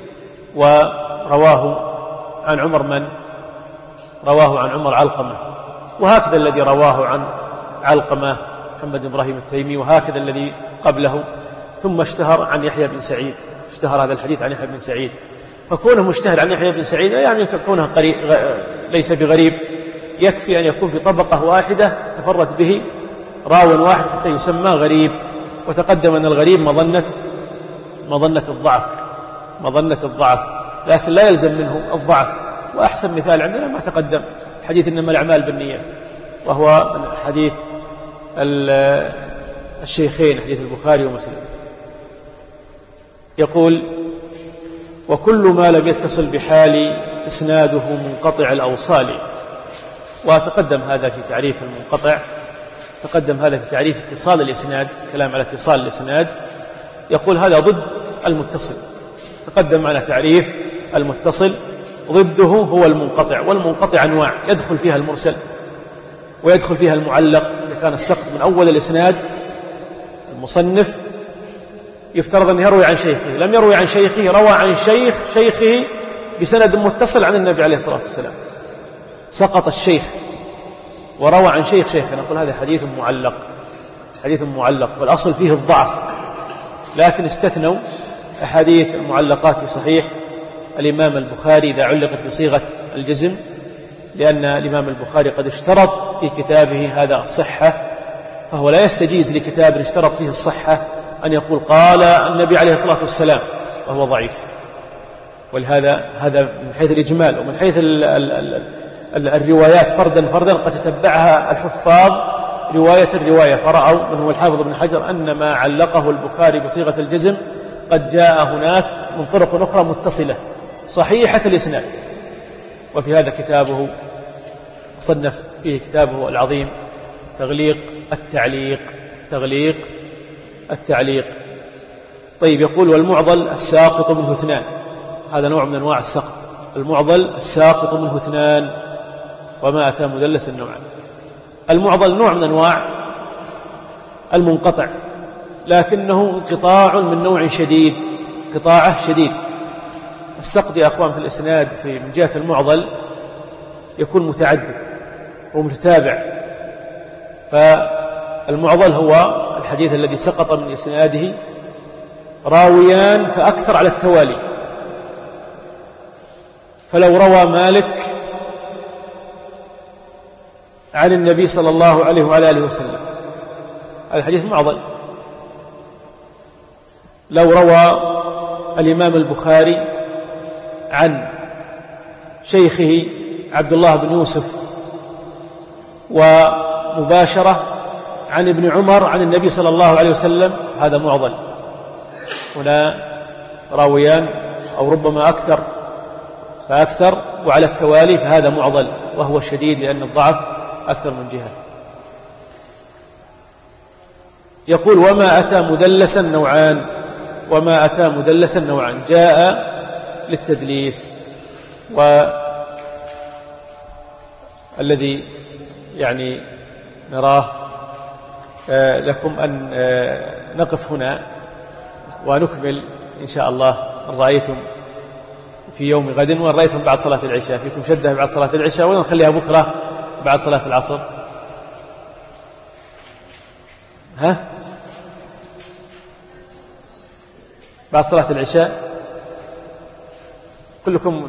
Speaker 1: ورواه عن عمر من رواه عن عمر علقمة، وهكذا الذي رواه عن علقمة محمد بن إبراهيم التيمي، وهكذا الذي قبله. ثم اشتهر عن يحيى بن سعيد، اشتهر هذا الحديث عن يحيى بن سعيد، فكونه مشتهر عن يحيى بن سعيد يعني كونه قريب ليس بغريب، يكفي أن يكون في طبقة واحدة تفرد به راو واحد حتى يسمى غريب. وتقدم أن الغريب مظنة مظنة الضعف مظنة الضعف لكن لا يلزم منه الضعف. وأحسن مثال عندنا ما تقدم حديث إنما الأعمال بالنيات، وهو من حديث الشيخين حديث البخاري ومسلم. يقول وكل ما لم يتصل بحال إسناده منقطع الأوصال. وتقدم هذا في تعريف المنقطع، تقدم هذا في تعريف اتصال الإسناد، كلام على اتصال الإسناد. يقول هذا ضد المتصل، تقدم على تعريف المتصل، ضده هو المنقطع. والمنقطع أنواع، يدخل فيها المرسل ويدخل فيها المعلق. إذا كان السقط من أول الإسناد، المصنف يفترض أن يروي عن شيخه، لم يروي عن شيخه، روى عن شيخ شيخه بسند متصل عن النبي عليه الصلاة والسلام، سقط الشيخ وروى عن شيخ شيخه، نقول هذا حديث معلق، حديث معلق، والأصل فيه الضعف. لكن استثنوا أحاديث المعلقات في صحيح الإمام البخاري إذا علقت بصيغة الجزم، لأن الإمام البخاري قد اشترط في كتابه هذا الصحة، فهو لا يستجيز لكتاب اشترط فيه الصحة أن يقول قال النبي عليه الصلاة والسلام وهو ضعيف. ولهذا هذا من حيث الإجمال، ومن حيث ال ال ال الروايات فردا فردا قد تتبعها الحفاظ رواية الرواية، فرأوا من هو الحافظ ابن حجر أن ما علقه البخاري بصيغة الجزم قد جاء هناك من طرق أخرى متصلة صحيحة الإسناد. وفي هذا كتابه صنف فيه كتابه العظيم تغليق التعليق تغليق التعليق طيب. يقول والمعضل الساقط منه اثنان، هذا نوع من أنواع السقط، المعضل الساقط منه اثنان وما أتى مدلس النوعان. المعضل نوع من أنواع المنقطع، لكنه انقطاع من نوع شديد، قطاعه شديد. السقط يا أخوان في الإسناد في من جهة المعضل يكون متعدد ومتتابع. فالمعضل هو الحديث الذي سقط من إسناده راويان فأكثر على التوالي، فلو روى مالك عن النبي صلى الله عليه وعلى آله وسلم، هذا الحديث معضل. لو روى الإمام البخاري عن شيخه عبد الله بن يوسف ومباشرة عن ابن عمر عن النبي صلى الله عليه وسلم، هذا معضل. هنا راويان أو ربما أكثر فأكثر وعلى التوالي، فهذا معضل وهو شديد لأن الضعف أكثر من جهة. يقول: وما أتى مدلسا نوعان. وما أتى مدلسا نوعان، جاء للتدليس، والذي يعني نراه لكم أن نقف هنا ونكمل إن شاء الله إن رأيتم في يوم غد، وإن رأيتم بعد صلاة العشاء. فيكم شدة بعد صلاة العشاء، ونخليها بكرة بعد صلاة العصر. ها بعد صلاة العشاء كلكم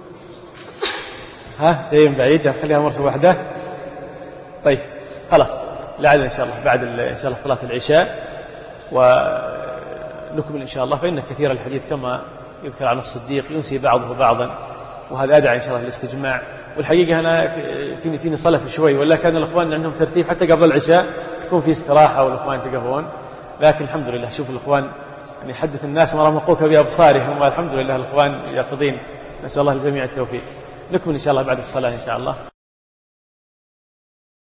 Speaker 1: ها جايين بعيد، نخليها مرة واحدة. طيب خلاص، لعل إن شاء الله بعد إن شاء الله صلاة العشاء ونكمل إن شاء الله. فإن كثير الحديث كما يذكر عن الصديق ينسي بعضه بعضا، وهذا أدعى إن شاء الله للاستجماع. والحقيقة أنا فيني فيني صلف شوي، ولا كان الإخوان عندهم ترتيب حتى قبل العشاء يكون في استراحة والإخوان يتقهون، لكن الحمد لله شوف الإخوان يعني يحدث الناس ما رمقوك بأبصارهم، والحمد لله الإخوان يقضين. نسأل الله الجميع التوفيق. نكمل إن شاء الله بعد الصلاة إن شاء الله.